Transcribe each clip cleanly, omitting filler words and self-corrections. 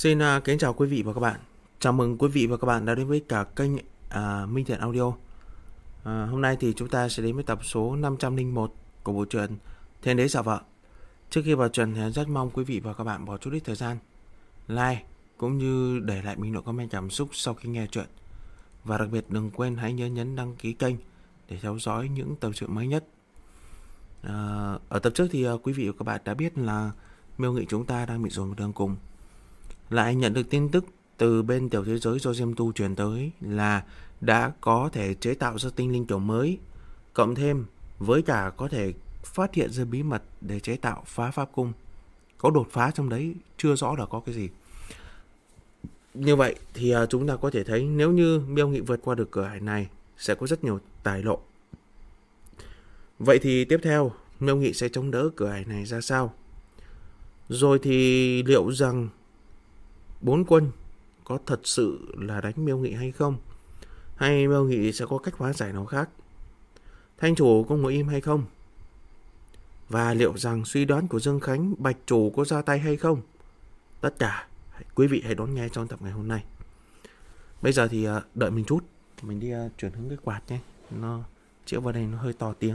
Xin kính chào quý vị và các bạn. Chào mừng quý vị và các bạn đã đến với cả kênh Minh Thiện Audio. Hôm nay thì chúng ta sẽ đến với tập số 501 của bộ truyện Thiên Đế Giả Vợ. Trước khi vào truyện thì rất mong quý vị và các bạn bỏ chút ít thời gian like cũng như để lại bình luận comment cảm xúc sau khi nghe truyện. Và đặc biệt đừng quên hãy nhớ nhấn đăng ký kênh để theo dõi những tập truyện mới nhất. Ở tập trước thì quý vị và các bạn đã biết là Miêu Nghị chúng ta đang bị dồn vào đường cùng. Lại nhận được tin tức từ bên tiểu thế giới do Diêm Tu truyền tới là đã có thể chế tạo ra tinh linh kiểu mới, cộng thêm với cả có thể phát hiện ra bí mật để chế tạo phá pháp cung. Có đột phá trong đấy, chưa rõ là có cái gì. Như vậy thì chúng ta có thể thấy nếu như Miêu Nghị vượt qua được cửa ải này sẽ có rất nhiều tài lộ. Vậy thì tiếp theo Miêu Nghị sẽ chống đỡ cửa ải này ra sao? Rồi thì liệu rằng bốn quân có thật sự là đánh Miêu Nghị hay không? Hay Miêu Nghị sẽ có cách hóa giải nào khác? Thanh chủ có ngồi im hay không? Và liệu rằng suy đoán của Dương Khánh, Bạch chủ có ra tay hay không? Tất cả quý vị hãy đón nghe trong tập ngày hôm nay. Bây giờ thì đợi mình chút, mình đi chuyển hướng cái quạt nhé. Nó chĩa vào đây nó hơi to tiếng.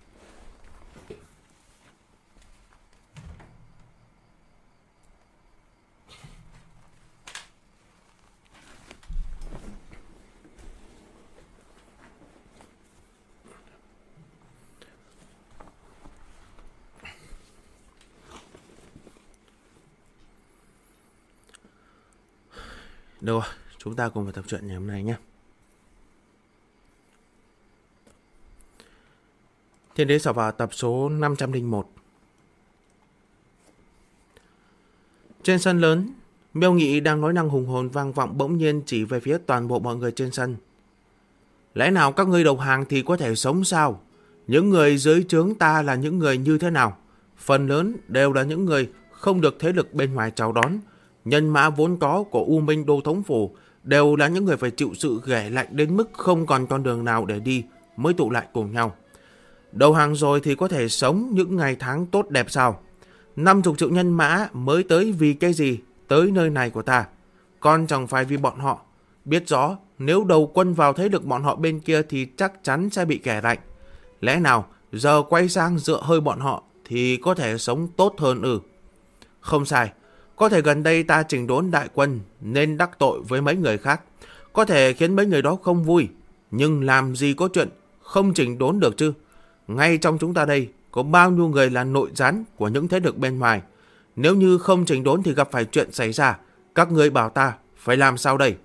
Được rồi, chúng ta cùng vào tập truyện ngày hôm nay nhé. Thiên Đế Giả Vợ tập số 501. Trên sân lớn, Miêu Nghị đang nói năng hùng hồn vang vọng bỗng nhiên chỉ về phía toàn bộ mọi người trên sân. Lẽ nào các ngươi đầu hàng thì có thể sống sao? Những người dưới trướng ta là những người như thế nào? Phần lớn đều là những người không được thế lực bên ngoài chào đón. Nhân mã vốn có của U Minh Đô Thống Phủ đều là những người phải chịu sự ghẻ lạnh đến mức không còn con đường nào để đi mới tụ lại cùng nhau. Đầu hàng rồi thì có thể sống những ngày tháng tốt đẹp sao? 50 triệu nhân mã mới tới vì cái gì tới nơi này của ta? Còn chẳng phải vì bọn họ biết rõ nếu đầu quân vào thế lực bọn họ bên kia thì chắc chắn sẽ bị kẻ lạnh. Lẽ nào giờ quay sang dựa hơi bọn họ thì có thể sống tốt hơn ư? Không sai. Có thể gần đây ta chỉnh đốn đại quân nên đắc tội với mấy người khác. Có thể khiến mấy người đó không vui. Nhưng làm gì có chuyện không chỉnh đốn được chứ? Ngay trong chúng ta đây có bao nhiêu người là nội gián của những thế lực bên ngoài. Nếu như không chỉnh đốn thì gặp phải chuyện xảy ra. Các người bảo ta phải làm sao đây?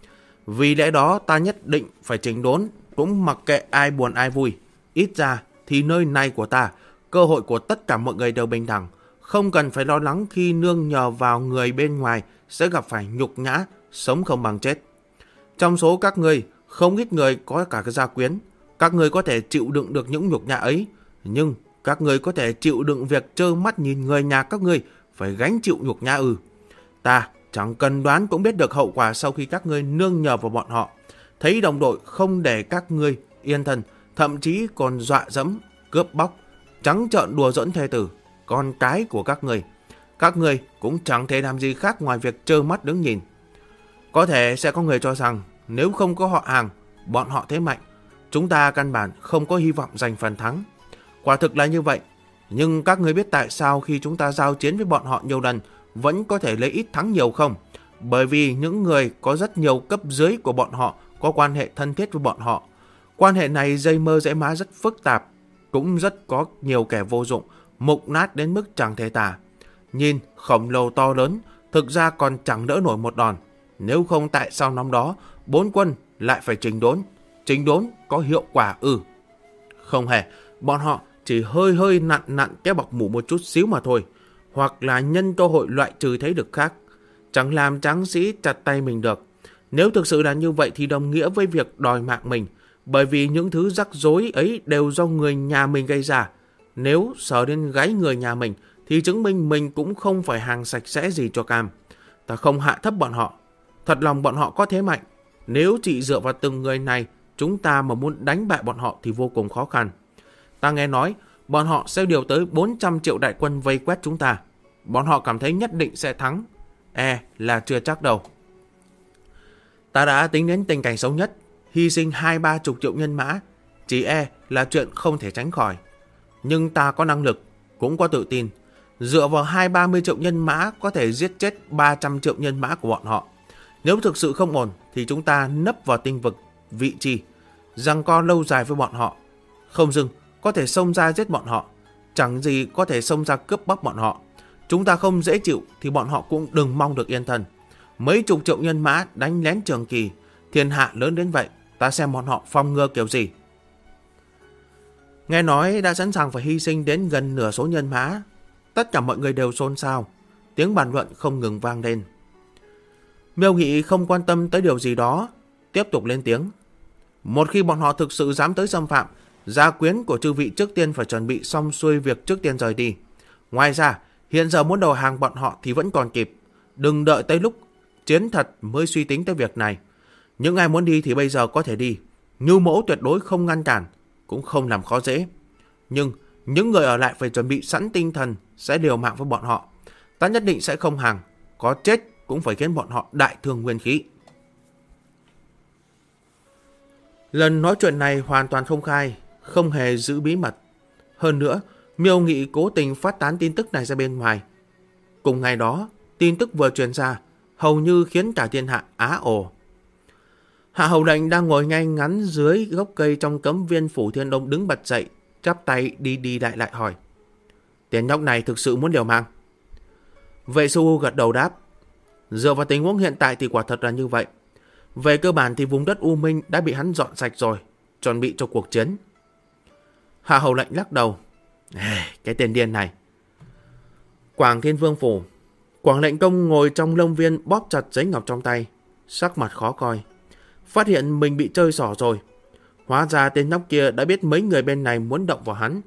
Vì lẽ đó ta nhất định phải chỉnh đốn, cũng mặc kệ ai buồn ai vui. Ít ra thì nơi này của ta, cơ hội của tất cả mọi người đều bình đẳng. Không cần phải lo lắng khi nương nhờ vào người bên ngoài sẽ gặp phải nhục nhã, sống không bằng chết. Trong số các ngươi, không ít người có cả cái gia quyến. Các ngươi có thể chịu đựng được những nhục nhã ấy, nhưng các ngươi có thể chịu đựng việc trơ mắt nhìn người nhà các ngươi phải gánh chịu nhục nhã ư? Ta chẳng cần đoán cũng biết được hậu quả sau khi các ngươi nương nhờ vào bọn họ. Thấy đồng đội không để các ngươi yên thân, thậm chí còn dọa dẫm, cướp bóc, trắng trợn đùa giỡn thê tử, con cái của các ngươi. Các ngươi cũng chẳng thể làm gì khác ngoài việc trơ mắt đứng nhìn. Có thể sẽ có người cho rằng nếu không có họ hàng, bọn họ thế mạnh, chúng ta căn bản không có hy vọng giành phần thắng. Quả thực là như vậy. Nhưng các ngươi biết tại sao khi chúng ta giao chiến với bọn họ nhiều lần vẫn có thể lấy ít thắng nhiều không? Bởi vì những người có rất nhiều cấp dưới của bọn họ có quan hệ thân thiết với bọn họ. Quan hệ này dây mơ dễ má rất phức tạp, cũng rất có nhiều kẻ vô dụng, mục nát đến mức chẳng thể tả. Nhìn khổng lồ to lớn, thực ra còn chẳng đỡ nổi một đòn. Nếu không tại sao năm đó bốn quân lại phải chỉnh đốn? Chỉnh đốn có hiệu quả ư? Không hề, bọn họ chỉ hơi nặn cái bọc mủ một chút xíu mà thôi. Hoặc là nhân cơ hội loại trừ thế lực khác. Chẳng làm tráng sĩ chặt tay mình được. Nếu thực sự là như vậy thì đồng nghĩa với việc đòi mạng mình. Bởi vì những thứ rắc rối ấy đều do người nhà mình gây ra. Nếu sờ đến gáy người nhà mình thì chứng minh mình cũng không phải hàng sạch sẽ gì cho cam. Ta không hạ thấp bọn họ. Thật lòng bọn họ có thế mạnh. Nếu chỉ dựa vào từng người này, chúng ta mà muốn đánh bại bọn họ thì vô cùng khó khăn. Ta nghe nói bọn họ sẽ điều tới 400 triệu đại quân vây quét chúng ta. Bọn họ cảm thấy nhất định sẽ thắng. là chưa chắc đâu. Ta đã tính đến tình cảnh xấu nhất, hy sinh 20-30 triệu nhân mã, chỉ là chuyện không thể tránh khỏi. Nhưng ta có năng lực, cũng có tự tin, dựa vào 20-30 triệu nhân mã có thể giết chết 300 triệu nhân mã của bọn họ. Nếu thực sự không ổn thì chúng ta nấp vào tinh vực vị trì, giằng co lâu dài với bọn họ. Không dừng có thể xông ra giết bọn họ, chẳng gì có thể xông ra cướp bóc bọn họ. Chúng ta không dễ chịu thì bọn họ cũng đừng mong được yên thân. Mấy chục triệu nhân mã đánh lén Trường Kỳ, thiên hạ lớn đến vậy, ta xem bọn họ phòng ngừa kiểu gì. Nghe nói đã sẵn sàng phải hy sinh đến gần nửa số nhân mã, tất cả mọi người đều xôn xao, tiếng bàn luận không ngừng vang lên. Miêu Nghị không quan tâm tới điều gì đó, tiếp tục lên tiếng. Một khi bọn họ thực sự dám tới xâm phạm, gia quyến của chư vị trước tiên phải chuẩn bị xong xuôi việc trước tiên rời đi. Ngoài ra, hiện giờ muốn đầu hàng bọn họ thì vẫn còn kịp. Đừng đợi tới lúc chiến thật mới suy tính tới việc này. Những ai muốn đi thì bây giờ có thể đi. Như Mẫu tuyệt đối không ngăn cản, cũng không làm khó dễ. Nhưng những người ở lại phải chuẩn bị sẵn tinh thần sẽ liều mạng với bọn họ. Ta nhất định sẽ không hàng, có chết cũng phải khiến bọn họ đại thương nguyên khí. Lần nói chuyện này hoàn toàn công khai, không hề giữ bí mật. Hơn nữa, Miêu Nghị cố tình phát tán tin tức này ra bên ngoài. Cùng ngày đó, tin tức vừa truyền ra, hầu như khiến cả thiên hạ á ồ. Hạ Hầu Lệnh đang ngồi ngay ngắn dưới gốc cây trong cấm viên Phủ Thiên Đông đứng bật dậy, chắp tay đi đi lại hỏi. Tên nhóc này thực sự muốn liều mạng? Vệ Su gật đầu đáp. Dựa vào tình huống hiện tại thì quả thật là như vậy. Về cơ bản thì vùng đất U Minh đã bị hắn dọn sạch rồi, chuẩn bị cho cuộc chiến. Hạ Hầu Lệnh lắc đầu. Cái tên điên này. Quảng Thiên Vương Phủ. Quảng Lệnh Công ngồi trong lâm viên bóp chặt giấy ngọc trong tay, sắc mặt khó coi. Phát hiện mình bị chơi xỏ rồi. Hóa ra tên nhóc kia đã biết mấy người bên này muốn động vào hắn.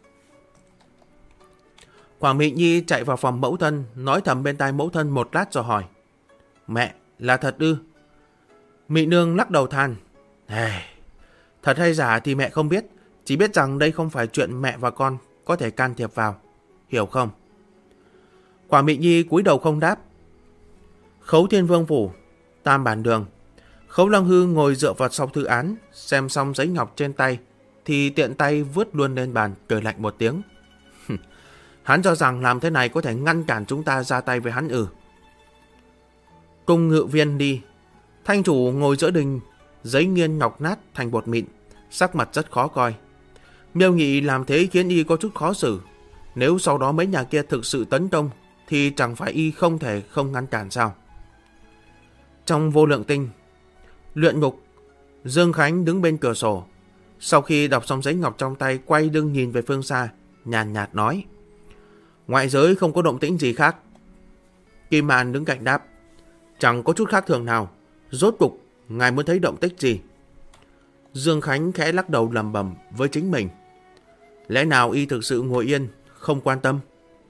Quảng Mị Nhi chạy vào phòng mẫu thân, nói thầm bên tai mẫu thân một lát rồi hỏi. Mẹ, là thật ư? Mị Nương lắc đầu than. Thật hay giả thì mẹ không biết, chỉ biết rằng đây không phải chuyện mẹ và con có thể can thiệp vào, hiểu không? Quảng Mị Nhi cúi đầu không đáp. Khấu Thiên Vương Phủ, Tam Bản Đường. Khấu Lăng Hư ngồi dựa vào sau thư án, xem xong giấy ngọc trên tay thì tiện tay vứt luôn lên bàn, cười lạnh một tiếng. Hắn cho rằng làm thế này có thể ngăn cản chúng ta ra tay với hắn ư? Cung Ngự Viên đi. Thanh chủ ngồi giữa đình, giấy nghiên ngọc nát thành bột mịn, sắc mặt rất khó coi. Miêu Nghị làm thế khiến y có chút khó xử. Nếu sau đó mấy nhà kia thực sự tấn công thì chẳng phải y không thể không ngăn cản sao? Trong Vô Lượng Tinh, luyện ngục, Dương Khánh đứng bên cửa sổ. Sau khi đọc xong giấy ngọc trong tay, quay lưng nhìn về phương xa, nhàn nhạt nói. Ngoại giới không có động tĩnh gì khác. Kim Mạn đứng cạnh đáp. Chẳng có chút khác thường nào. Rốt cục, ngài muốn thấy động tích gì? Dương Khánh khẽ lắc đầu lẩm bẩm với chính mình. Lẽ nào y thực sự ngồi yên, không quan tâm?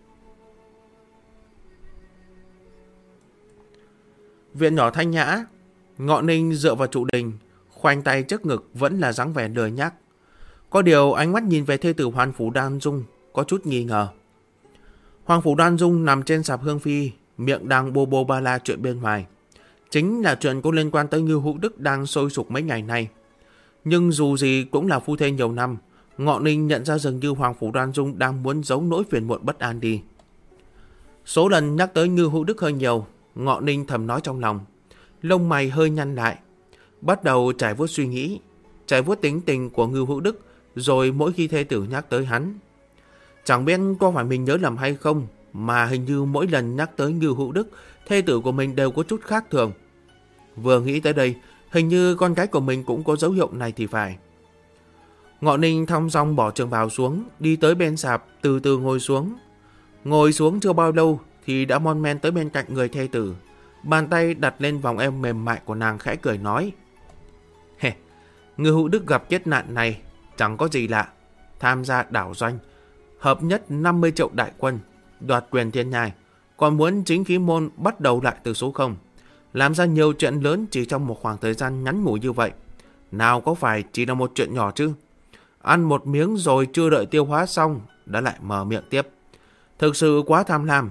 Viện nhỏ thanh nhã, Ngọ Ninh dựa vào trụ đình, khoanh tay trước ngực vẫn là dáng vẻ lười nhác. Có điều ánh mắt nhìn về thê tử Hoàng Phủ Đoan Dung có chút nghi ngờ. Hoàng Phủ Đoan Dung nằm trên sạp hương phi, miệng đang bô bô ba la chuyện bên ngoài. Chính là chuyện có liên quan tới Ngưu Hữu Đức đang sôi sục mấy ngày nay. Nhưng dù gì cũng là phu thê nhiều năm, Ngọ Ninh nhận ra dường như Hoàng Phủ Đoan Dung đang muốn giấu nỗi phiền muộn bất an đi. Số lần nhắc tới Ngưu Hữu Đức hơi nhiều, Ngọ Ninh thầm nói trong lòng. Lông mày hơi nhăn lại, bắt đầu trải vuốt suy nghĩ, trải vuốt tính tình của Ngưu Hữu Đức, rồi mỗi khi thê tử nhắc tới hắn. Chẳng biết có phải mình nhớ lầm hay không, mà hình như mỗi lần nhắc tới Ngưu Hữu Đức, thê tử của mình đều có chút khác thường. Vừa nghĩ tới đây, hình như con gái của mình cũng có dấu hiệu này thì phải. Ngọ Ninh thong dong bỏ trường bào xuống, đi tới bên sạp, từ từ ngồi xuống. Ngồi xuống chưa bao lâu thì đã mon men tới bên cạnh người thê tử. Bàn tay đặt lên vòng eo mềm mại của nàng, khẽ cười nói. Ngưu Hữu Đức gặp kiếp nạn này chẳng có gì lạ. Tham gia đảo doanh, hợp nhất 50 triệu đại quân, đoạt quyền thiên nhai, còn muốn chính khí môn bắt đầu lại từ số 0. Làm ra nhiều chuyện lớn chỉ trong một khoảng thời gian ngắn ngủi như vậy. Nào có phải chỉ là một chuyện nhỏ chứ? Ăn một miếng rồi chưa đợi tiêu hóa xong đã lại mở miệng tiếp. Thực sự quá tham lam.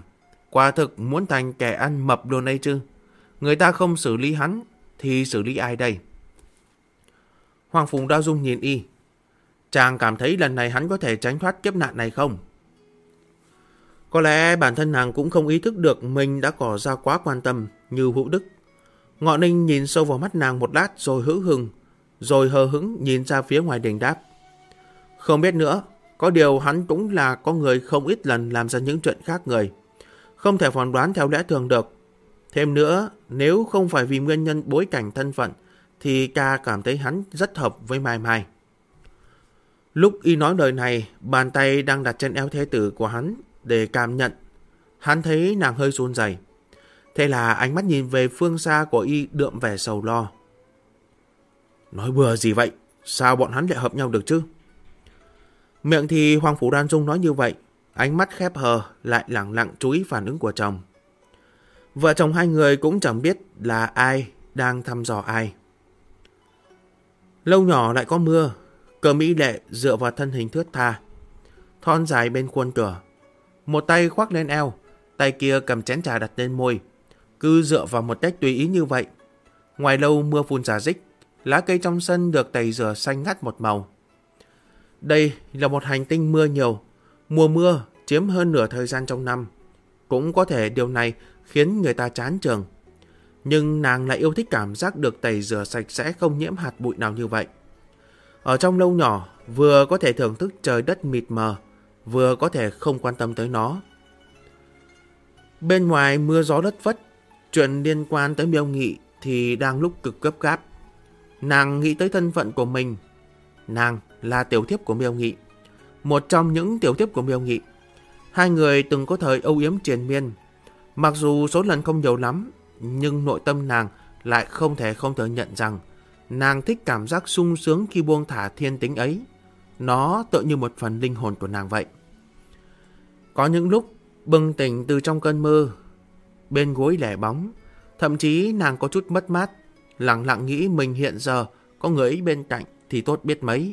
Quả thực muốn thành kẻ ăn mập luôn đây chứ. Người ta không xử lý hắn thì xử lý ai đây? Hoàng Phủ Đao Dung nhìn y. Chàng cảm thấy lần này hắn có thể tránh thoát kiếp nạn này không? Có lẽ bản thân nàng cũng không ý thức được mình đã tỏ ra quá quan tâm như Vũ Đức. Ngọ Ninh nhìn sâu vào mắt nàng một lát rồi hững hừng, rồi hờ hững nhìn ra phía ngoài đình đáp. Không biết nữa, có điều hắn cũng là có người không ít lần làm ra những chuyện khác người. Không thể phỏng đoán theo lẽ thường được. Thêm nữa, nếu không phải vì nguyên nhân bối cảnh thân phận, thì ca cảm thấy hắn rất hợp với Mai Mai. Lúc y nói lời này, bàn tay đang đặt trên eo thê tử của hắn để cảm nhận. Hắn thấy nàng hơi run rẩy. Thế là ánh mắt nhìn về phương xa của y đượm vẻ sầu lo. Nói bừa gì vậy? Sao bọn hắn lại hợp nhau được chứ? Miệng thì Hoàng Phủ Đan Dung nói như vậy, ánh mắt khép hờ lại lẳng lặng chú ý phản ứng của chồng. Vợ chồng hai người cũng chẳng biết là ai đang thăm dò ai. Lâu nhỏ lại có mưa. Cờ mỹ lệ dựa vào thân hình thướt tha, thon dài bên khuôn cửa. Một tay khoác lên eo, tay kia cầm chén trà đặt lên môi. Cứ dựa vào một cách tùy ý như vậy. Ngoài lâu mưa phùn rả rích, lá cây trong sân được tẩy rửa xanh ngắt một màu. Đây là một hành tinh mưa nhiều. Mùa mưa chiếm hơn nửa thời gian trong năm. Cũng có thể điều này khiến người ta chán chường. Nhưng nàng lại yêu thích cảm giác được tẩy rửa sạch sẽ không nhiễm hạt bụi nào như vậy. Ở trong lâu nhỏ, vừa có thể thưởng thức trời đất mịt mờ, vừa có thể không quan tâm tới nó. Bên ngoài mưa gió đất phất, chuyện liên quan tới Miêu Nghị thì đang lúc cực gấp gáp. Nàng nghĩ tới thân phận của mình. Nàng là tiểu thiếp của Miêu Nghị, một trong những tiểu thiếp của Miêu Nghị. Hai người từng có thời âu yếm triền miên. Mặc dù số lần không nhiều lắm, nhưng nội tâm nàng lại không thể không thừa nhận rằng nàng thích cảm giác sung sướng khi buông thả thiên tính ấy. Nó tựa như một phần linh hồn của nàng vậy. Có những lúc bừng tỉnh từ trong cơn mơ, bên gối lẻ bóng, thậm chí nàng có chút mất mát, lặng lặng nghĩ mình hiện giờ có người ấy bên cạnh thì tốt biết mấy.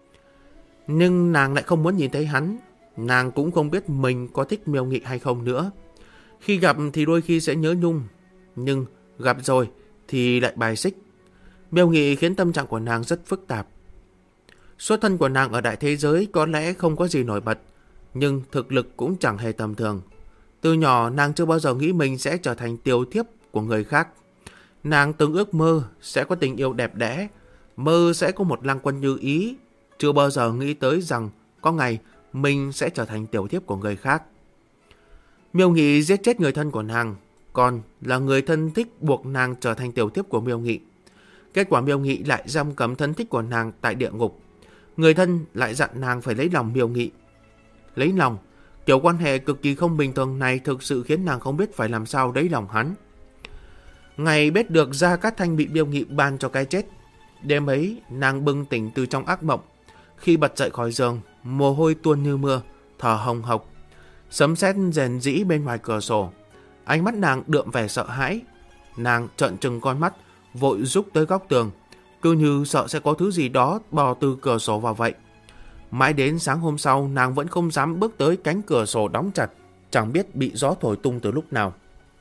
Nhưng nàng lại không muốn nhìn thấy hắn. Nàng cũng không biết mình có thích Miêu Nghị hay không nữa. Khi gặp thì đôi khi sẽ nhớ nhung, nhưng gặp rồi thì lại bài xích. Miêu Nghị khiến tâm trạng của nàng rất phức tạp. Xuất thân của nàng ở đại thế giới có lẽ không có gì nổi bật, nhưng thực lực cũng chẳng hề tầm thường. Từ nhỏ nàng chưa bao giờ nghĩ mình sẽ trở thành tiểu thiếp của người khác. Nàng từng ước mơ sẽ có tình yêu đẹp đẽ, mơ sẽ có một lang quân như ý, chưa bao giờ nghĩ tới rằng có ngày mình sẽ trở thành tiểu thiếp của người khác. Miêu Nghị giết chết người thân của nàng, còn là người thân thích buộc nàng trở thành tiểu thiếp của Miêu Nghị. Kết quả Miêu Nghị lại giam cấm thân thích của nàng tại địa ngục. Người thân lại dặn nàng phải lấy lòng Miêu Nghị. Lấy lòng, kiểu quan hệ cực kỳ không bình thường này thực sự khiến nàng không biết phải làm sao lấy lòng hắn. Ngày biết được Gia Cát Thanh bị Miêu Nghị ban cho cái chết, đêm ấy nàng bừng tỉnh từ trong ác mộng. Khi bật dậy khỏi giường, mồ hôi tuôn như mưa, thở hồng hộc. Sấm sét rền rĩ bên ngoài cửa sổ. Ánh mắt nàng đượm vẻ sợ hãi. Nàng trợn trừng con mắt, vội rúc tới góc tường, cứ như sợ sẽ có thứ gì đó bò từ cửa sổ vào vậy. Mãi đến sáng hôm sau, nàng vẫn không dám bước tới cánh cửa sổ đóng chặt, chẳng biết bị gió thổi tung từ lúc nào.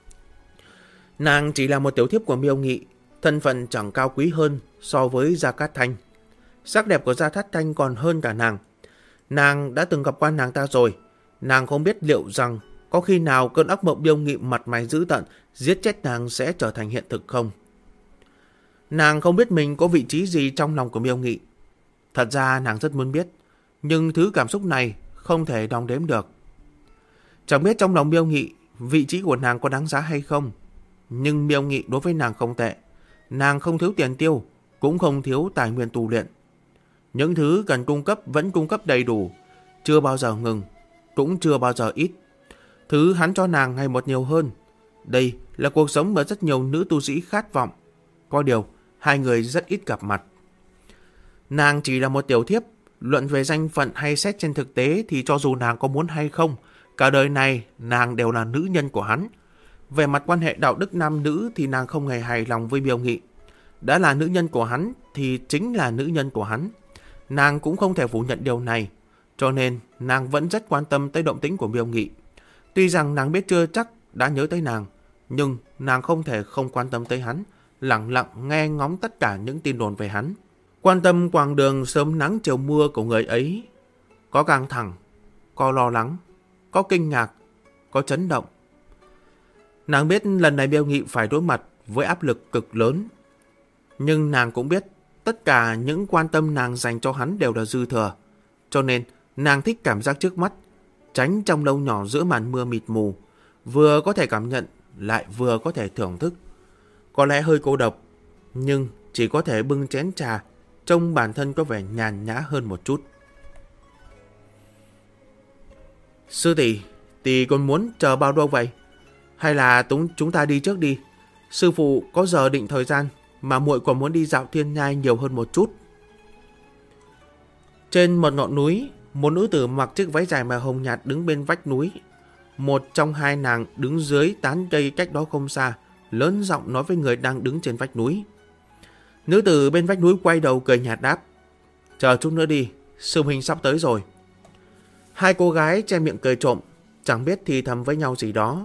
Nàng chỉ là một tiểu thiếp của Miêu Nghị, thân phận chẳng cao quý hơn so với Gia Cát Thanh. Sắc đẹp của Gia Cát Thanh còn hơn cả nàng. Nàng đã từng gặp qua nàng ta rồi. Nàng không biết liệu rằng có khi nào cơn ác mộng Miêu Nghị mặt mày dữ tợn giết chết nàng sẽ trở thành hiện thực không. Nàng không biết mình có vị trí gì trong lòng của Miêu Nghị. Thật ra nàng rất muốn biết, nhưng thứ cảm xúc này không thể đong đếm được. Chẳng biết trong lòng Miêu Nghị vị trí của nàng có đáng giá hay không. Nhưng Miêu Nghị đối với nàng không tệ. Nàng không thiếu tiền tiêu, cũng không thiếu tài nguyên tu luyện. Những thứ cần cung cấp vẫn cung cấp đầy đủ, chưa bao giờ ngừng, cũng chưa bao giờ ít. Thứ hắn cho nàng ngày một nhiều hơn. Đây là cuộc sống mà rất nhiều nữ tu sĩ khát vọng. Có điều, hai người rất ít gặp mặt. Nàng chỉ là một tiểu thiếp, luận về danh phận hay xét trên thực tế thì cho dù nàng có muốn hay không, cả đời này nàng đều là nữ nhân của hắn. Về mặt quan hệ đạo đức nam nữ thì nàng không hề hài lòng với Miêu Nghị. Đã là nữ nhân của hắn thì chính là nữ nhân của hắn. Nàng cũng không thể phủ nhận điều này, cho nên nàng vẫn rất quan tâm tới động tĩnh của Miêu Nghị. Tuy rằng nàng biết chưa chắc đã nhớ tới nàng, nhưng nàng không thể không quan tâm tới hắn, lặng lặng nghe ngóng tất cả những tin đồn về hắn. Quan tâm quãng đường sớm nắng chiều mưa của người ấy. Có căng thẳng, có lo lắng, có kinh ngạc, có chấn động. Nàng biết lần này Miêu Nghị phải đối mặt với áp lực cực lớn. Nhưng nàng cũng biết tất cả những quan tâm nàng dành cho hắn đều là dư thừa. Cho nên nàng thích cảm giác trước mắt, tránh trong lâu nhỏ giữa màn mưa mịt mù, vừa có thể cảm nhận lại vừa có thể thưởng thức. Có lẽ hơi cô độc, nhưng chỉ có thể bưng chén trà, trông bản thân có vẻ nhàn nhã hơn một chút. Sư tỷ còn muốn chờ bao lâu vậy? Hay là chúng ta đi trước đi? Sư phụ có giờ định thời gian, mà muội còn muốn đi dạo thiên nhai nhiều hơn một chút. Trên một ngọn núi, một nữ tử mặc chiếc váy dài màu hồng nhạt đứng bên vách núi. Một trong hai nàng đứng dưới tán cây cách đó không xa, lớn giọng nói với người đang đứng trên vách núi. Nữ tử bên vách núi quay đầu cười nhạt đáp: chờ chút nữa đi, sư huynh sắp tới rồi. Hai cô gái che miệng cười trộm, chẳng biết thì thầm với nhau gì đó.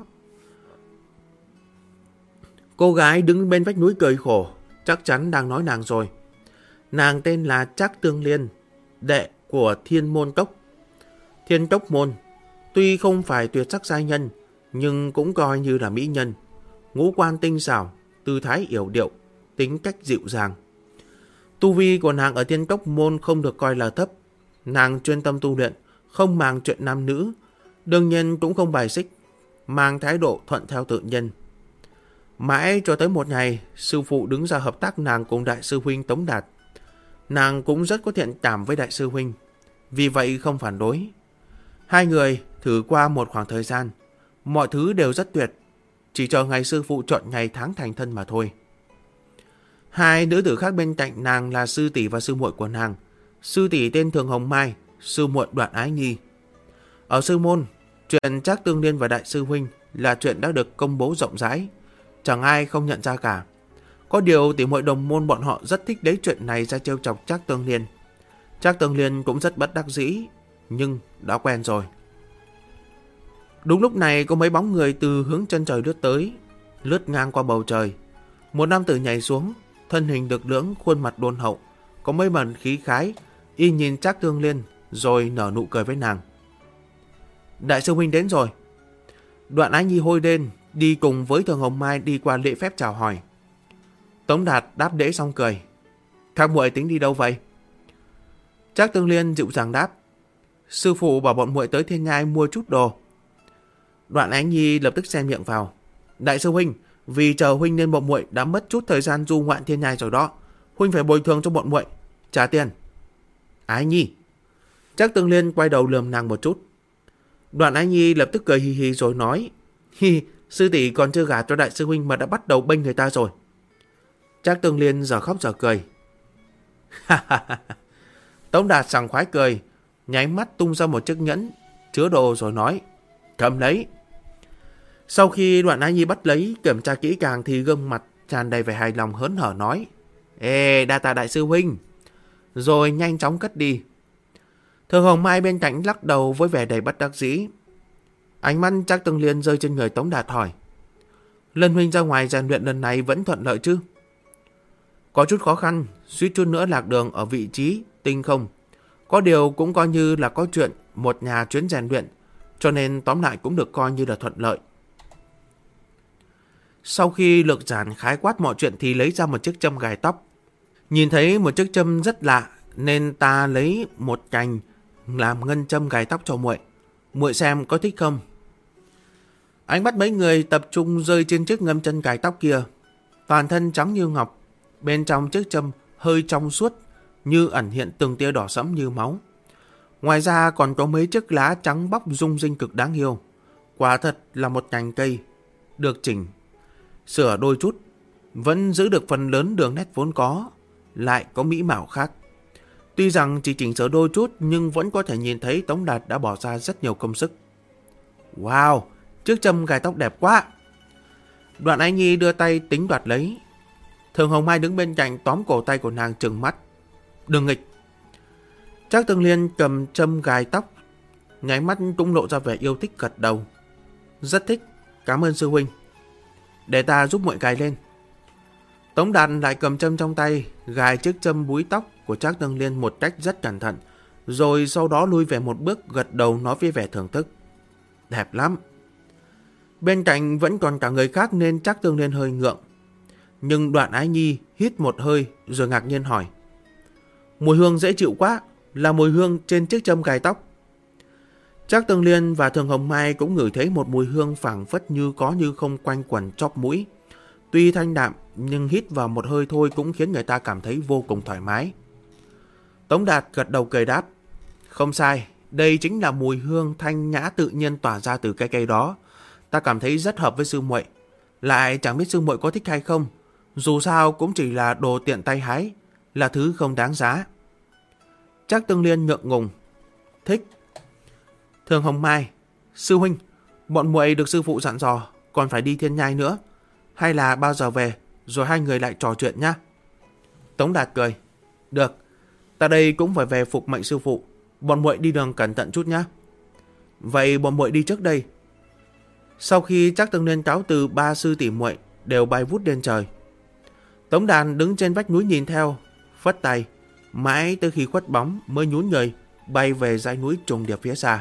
Cô gái đứng bên vách núi cười khổ, chắc chắn đang nói nàng rồi. Nàng tên là Trác Tương Liên, đệ của Thiên Môn Cốc. Thiên Cốc Môn tuy không phải tuyệt sắc giai nhân, nhưng cũng coi như là mỹ nhân. Ngũ quan tinh xảo, tư thái yểu điệu, tính cách dịu dàng. Tu vi của nàng ở Thiên Cốc Môn không được coi là thấp. Nàng chuyên tâm tu luyện, không màng chuyện nam nữ, đương nhiên cũng không bài xích, mang thái độ thuận theo tự nhiên. Mãi cho tới một ngày, sư phụ đứng ra hợp tác nàng cùng đại sư huynh Tống Đạt. Nàng cũng rất có thiện cảm với đại sư huynh, vì vậy không phản đối. Hai người thử qua một khoảng thời gian, mọi thứ đều rất tuyệt, chỉ chờ ngày sư phụ chọn ngày tháng thành thân mà thôi. Hai nữ tử khác bên cạnh nàng là sư tỷ và sư muội của nàng. Sư tỷ tên Thường Hồng Mai, sư muội Đoạn Ái Nhi. Ở sư môn, chuyện Trác Tương Liên và đại sư huynh là chuyện đã được công bố rộng rãi, chẳng ai không nhận ra cả. Có điều tỷ muội đồng môn bọn họ rất thích lấy chuyện này ra trêu chọc Trác Tương Liên. Trác Tương Liên cũng rất bất đắc dĩ, nhưng đã quen rồi. Đúng lúc này có mấy bóng người từ hướng chân trời lướt tới, lướt ngang qua bầu trời. Một nam tử nhảy xuống, thân hình lực lưỡng, khuôn mặt đôn hậu, có mấy phần khí khái, y nhìn Trác Tương Liên rồi nở nụ cười với nàng. Đại sư huynh đến rồi. Đoạn Ái Nhi hôi lên, đi cùng với Thường Hồng Mai đi qua lễ phép chào hỏi. Tống Đạt đáp lễ xong cười. Các muội tính đi đâu vậy? Trác Tương Liên dịu dàng đáp: sư phụ bảo bọn muội tới Thiên Nhai mua chút đồ. Đoạn Ái Nhi lập tức xen miệng vào: đại sư huynh, vì chờ huynh nên bọn muội đã mất chút thời gian du ngoạn Thiên Nhai rồi đó. Huynh phải bồi thường cho bọn muội, trả tiền. Ái Nhi. Trác Tương Liên quay đầu lườm nàng một chút. Đoạn Ái Nhi lập tức cười hì hì rồi nói: hi, sư tỷ còn chưa gả cho đại sư huynh mà đã bắt đầu bênh người ta rồi. Trác Tương Liên giờ khóc giờ cười. Tống Đạt sảng khoái cười, nháy mắt tung ra một chiếc nhẫn chứa đồ rồi nói: cầm lấy. Sau khi Đoạn Ái Nhi bắt lấy, kiểm tra kỹ càng thì gương mặt tràn đầy vẻ hài lòng hớn hở nói: ê, đa tạ đại sư huynh. Rồi nhanh chóng cất đi. Thường Hồng Mai bên cạnh lắc đầu với vẻ đầy bất đắc dĩ. Ánh mắt Trác Tương Liên rơi trên người Tống Đạt hỏi: lần huynh ra ngoài rèn luyện lần này vẫn thuận lợi chứ? Có chút khó khăn, suýt chút nữa lạc đường ở vị trí tinh không. Có điều cũng coi như là có chuyện một nhà chuyến rèn luyện, cho nên tóm lại cũng được coi như là thuận lợi. Sau khi Lược Giản khái quát mọi chuyện thì lấy ra một chiếc châm gài tóc. Nhìn thấy một chiếc châm rất lạ nên ta lấy một cành làm ngân châm gài tóc cho muội. Muội xem có thích không? Ánh mắt mấy người tập trung rơi trên chiếc ngâm chân gài tóc kia. Toàn thân trắng như ngọc, bên trong chiếc châm hơi trong suốt, như ẩn hiện từng tia đỏ sẫm như máu. Ngoài ra còn có mấy chiếc lá trắng bóc rung rinh cực đáng yêu. Quả thật là một nhành cây được chỉnh sửa đôi chút, vẫn giữ được phần lớn đường nét vốn có, lại có mỹ mạo khác. Tuy rằng chỉ chỉnh sửa đôi chút nhưng vẫn có thể nhìn thấy Tống Đạt đã bỏ ra rất nhiều công sức. Wow, chiếc châm gài tóc đẹp quá. Đoạn Ái Nhi đưa tay tính đoạt lấy. Thường Hồng Mai đứng bên cạnh tóm cổ tay của nàng trừng mắt: đừng nghịch. Trác Tương Liên cầm châm gài tóc, nháy mắt cũng lộ ra vẻ yêu thích, gật đầu. Rất thích, Cảm ơn sư huynh. Để ta giúp muội cài lên. Tống Đạt lại cầm châm trong tay, gài chiếc châm búi tóc của Trác Tương Liên một cách rất cẩn thận, rồi sau đó lui về một bước, gật đầu nói với vẻ thưởng thức. Đẹp lắm. Bên cạnh vẫn còn cả người khác nên Trác Tương Liên hơi ngượng. Nhưng Đoạn Ái Nhi hít một hơi rồi ngạc nhiên hỏi. Mùi hương dễ chịu quá, là mùi hương trên chiếc châm cài tóc. Trác Tương Liên và Thường Hồng Mai cũng ngửi thấy một mùi hương phảng phất như có như không quanh quẩn chóp mũi. Tuy thanh đạm nhưng hít vào một hơi thôi cũng khiến người ta cảm thấy vô cùng thoải mái. Tống Đạt gật đầu cười đáp. Không sai, đây chính là mùi hương thanh nhã tự nhiên tỏa ra từ cái cây đó. Ta cảm thấy rất hợp với sư muội. Lại chẳng biết sư muội có thích hay không. Dù sao cũng chỉ là đồ tiện tay hái, là thứ không đáng giá. Trác Tương Liên ngượng ngùng. Thích. Thường Hồng Mai. Sư huynh, bọn muội được sư phụ dặn dò còn phải đi Thiên Nhai nữa. Hay là bao giờ về rồi hai người lại trò chuyện nhá. Tống Đạt cười. Được, ta đây cũng phải về phục mệnh sư phụ. Bọn muội đi đường cẩn thận chút nhá. Vậy bọn muội đi trước đây. Sau khi Trác Tương Liên cáo từ, ba sư tỷ muội đều bay vút lên trời. Tống Đàn đứng trên vách núi nhìn theo, phất tay, mãi tới khi khuất bóng mới nhún người bay về dãy núi trùng điệp phía xa.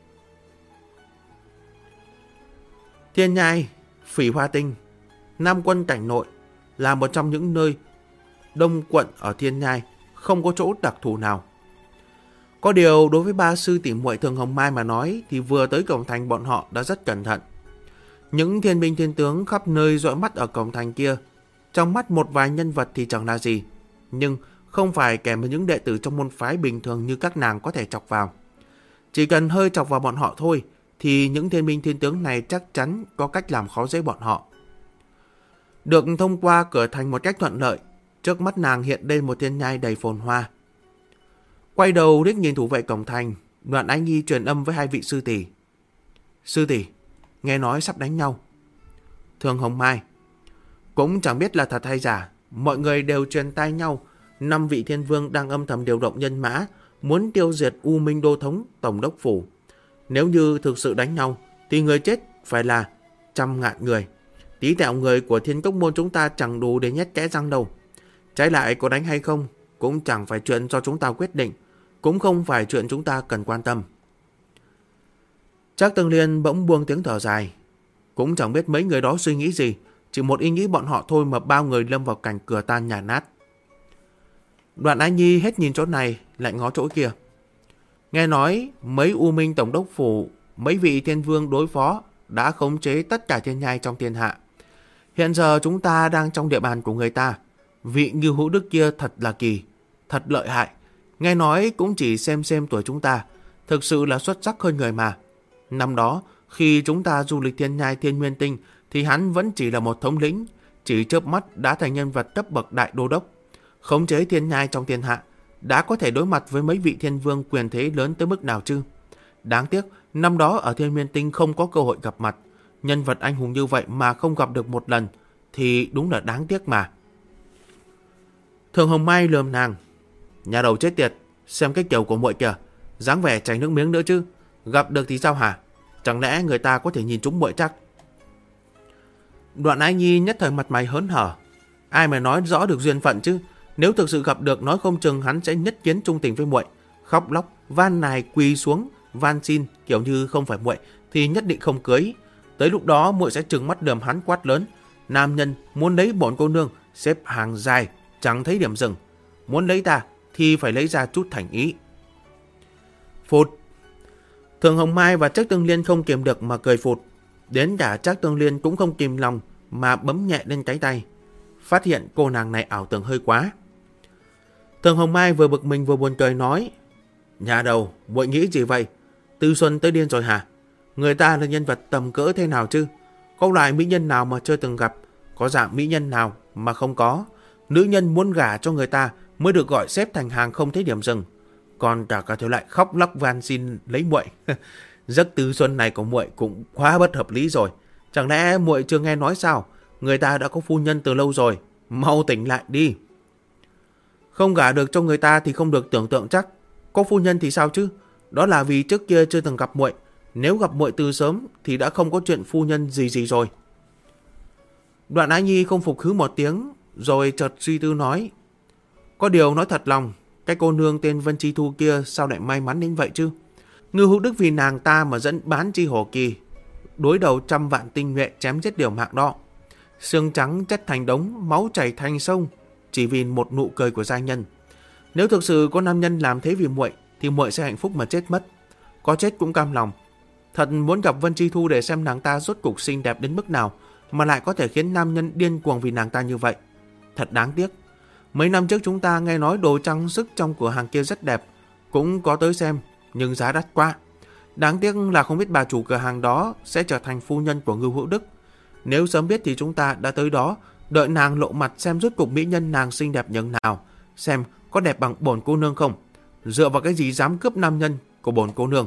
Thiên Nhai, Phỉ Hoa Tinh, Nam Quân cảnh nội là một trong những nơi đông quận ở Thiên Nhai, không có chỗ đặc thù nào. Có điều đối với ba sư tỷ muội Thường Hồng Mai mà nói thì vừa tới cổng thành bọn họ đã rất cẩn thận. Những thiên binh thiên tướng khắp nơi dõi mắt ở cổng thành kia, trong mắt một vài nhân vật thì chẳng là gì, nhưng không phải kèm với những đệ tử trong môn phái bình thường như các nàng có thể chọc vào. Chỉ cần hơi chọc vào bọn họ thôi thì những thiên binh thiên tướng này chắc chắn có cách làm khó dễ bọn họ. Được thông qua cửa thành một cách thuận lợi, trước mắt nàng hiện lên một Thiên Nhai đầy phồn hoa. Quay đầu liếc nhìn thủ vệ cổng thành, Đoạn Ái Nhi truyền âm với hai vị sư tỷ. Sư tỷ, nghe nói sắp đánh nhau. Thường Hồng Mai, cũng chẳng biết là thật hay giả, mọi người đều truyền tai nhau 5 vị thiên vương đang âm thầm điều động nhân mã, muốn tiêu diệt U Minh Đô Thống Tổng đốc phủ. Nếu như thực sự đánh nhau thì người chết phải là 100.000 người. Tí tẹo người của Thiên Cốc Môn chúng ta chẳng đủ để nhét kẽ răng đâu. Trái lại có đánh hay không cũng chẳng phải chuyện do chúng ta quyết định, cũng không phải chuyện chúng ta cần quan tâm. Trác Tương Liên bỗng buông tiếng thở dài. Cũng chẳng biết mấy người đó suy nghĩ gì, chỉ một ý nghĩ bọn họ thôi mà bao người lâm vào cảnh cửa tan nhà nát. Đoạn Ái Nhi hết nhìn chỗ này lại ngó chỗ kia. Nghe nói mấy U Minh Tổng đốc phủ, mấy vị thiên vương đối phó đã khống chế tất cả thiên nhai trong thiên hạ. Hiện giờ chúng ta đang trong địa bàn của người ta. Vị Ngưu Hữu Đức kia thật là kỳ, thật lợi hại. Nghe nói cũng chỉ xem tuổi chúng ta, thực sự là xuất sắc hơn người mà. Năm đó, khi chúng ta du lịch thiên nhai Thiên Nguyên Tinh, thì hắn vẫn chỉ là một thống lĩnh, chỉ chớp mắt đã thành nhân vật cấp bậc đại đô đốc. Khống chế thiên nhai trong thiên hạ, đã có thể đối mặt với mấy vị thiên vương quyền thế lớn tới mức nào chứ? Đáng tiếc, năm đó ở Thiên Nguyên Tinh không có cơ hội gặp mặt. Nhân vật anh hùng như vậy mà không gặp được một lần, thì đúng là đáng tiếc mà. Thường Hồng Mai lườm nàng. Nhà đầu chết tiệt, xem cái kiểu của muội kìa, dáng vẻ chảy nước miếng nữa chứ. Gặp được thì sao hả? Chẳng lẽ người ta có thể nhìn trúng muội chắc? Đoạn Ái Nhi nhất thời mặt mày hớn hở. Ai mà nói rõ được duyên phận chứ? Nếu thực sự gặp được, nói không chừng hắn sẽ nhất kiến trung tình với muội, khóc lóc van nài quỳ xuống van xin, kiểu như không phải muội thì nhất định không cưới. Tới lúc đó muội sẽ trừng mắt lườm hắn quát lớn. Nam nhân muốn lấy bọn cô nương xếp hàng dài, chẳng thấy điểm dừng. Muốn lấy ta thì phải lấy ra chút thành ý. Phụt. Thường Hồng Mai và Trác Tương Liên không kiềm được mà cười phụt. Đến cả Trác Tương Liên cũng không kìm lòng mà bấm nhẹ lên cái tay, phát hiện cô nàng này ảo tưởng hơi quá. Thường Hồng Mai vừa bực mình vừa buồn cười nói. Nhà đầu, muội nghĩ gì vậy? Tư Xuân tới điên rồi hả? Người ta là nhân vật tầm cỡ thế nào chứ? Có loại mỹ nhân nào mà chưa từng gặp? Có dạng mỹ nhân nào mà không có? Nữ nhân muốn gả cho người ta mới được gọi xếp thành hàng không thấy điểm dừng. Còn cả thể loại khóc lóc van xin lấy muội. Giấc Tư Xuân này của muội cũng quá bất hợp lý rồi. Chẳng lẽ muội chưa nghe nói sao? Người ta đã có phu nhân từ lâu rồi. Mau tỉnh lại đi. Không gả được cho người ta thì không được tưởng tượng chắc. Có phu nhân thì sao chứ? Đó là vì trước kia chưa từng gặp muội, Nếu gặp muội từ sớm thì đã không có chuyện phu nhân gì rồi. Đoạn Ái Nhi không phục hứ một tiếng, rồi chợt suy tư nói. Có điều nói thật lòng, cái cô nương tên Vân Chi Thu kia sao lại may mắn đến vậy chứ? Ngưu Hữu Đức vì nàng ta mà dẫn bán Chi Hổ Kỳ, đối đầu trăm vạn tinh nhuệ chém giết điều mạng đó. Xương trắng chất thành đống, máu chảy thành sông, chỉ vì một nụ cười của giai nhân. Nếu thực sự có nam nhân làm thế vì muội, thì muội sẽ hạnh phúc mà chết mất. Có chết cũng cam lòng. Thật muốn gặp Vân Chi Thu để xem nàng ta rốt cục xinh đẹp đến mức nào mà lại có thể khiến nam nhân điên cuồng vì nàng ta như vậy. Thật đáng tiếc. Mấy năm trước chúng ta nghe nói đồ trang sức trong cửa hàng kia rất đẹp, cũng có tới xem, nhưng giá đắt quá. Đáng tiếc là không biết bà chủ cửa hàng đó sẽ trở thành phu nhân của Ngưu Hữu Đức. Nếu sớm biết thì chúng ta đã tới đó, đợi nàng lộ mặt xem rốt cục mỹ nhân nàng xinh đẹp nhường nào, xem có đẹp bằng bổn cô nương không. Dựa vào cái gì dám cướp nam nhân của bổn cô nương?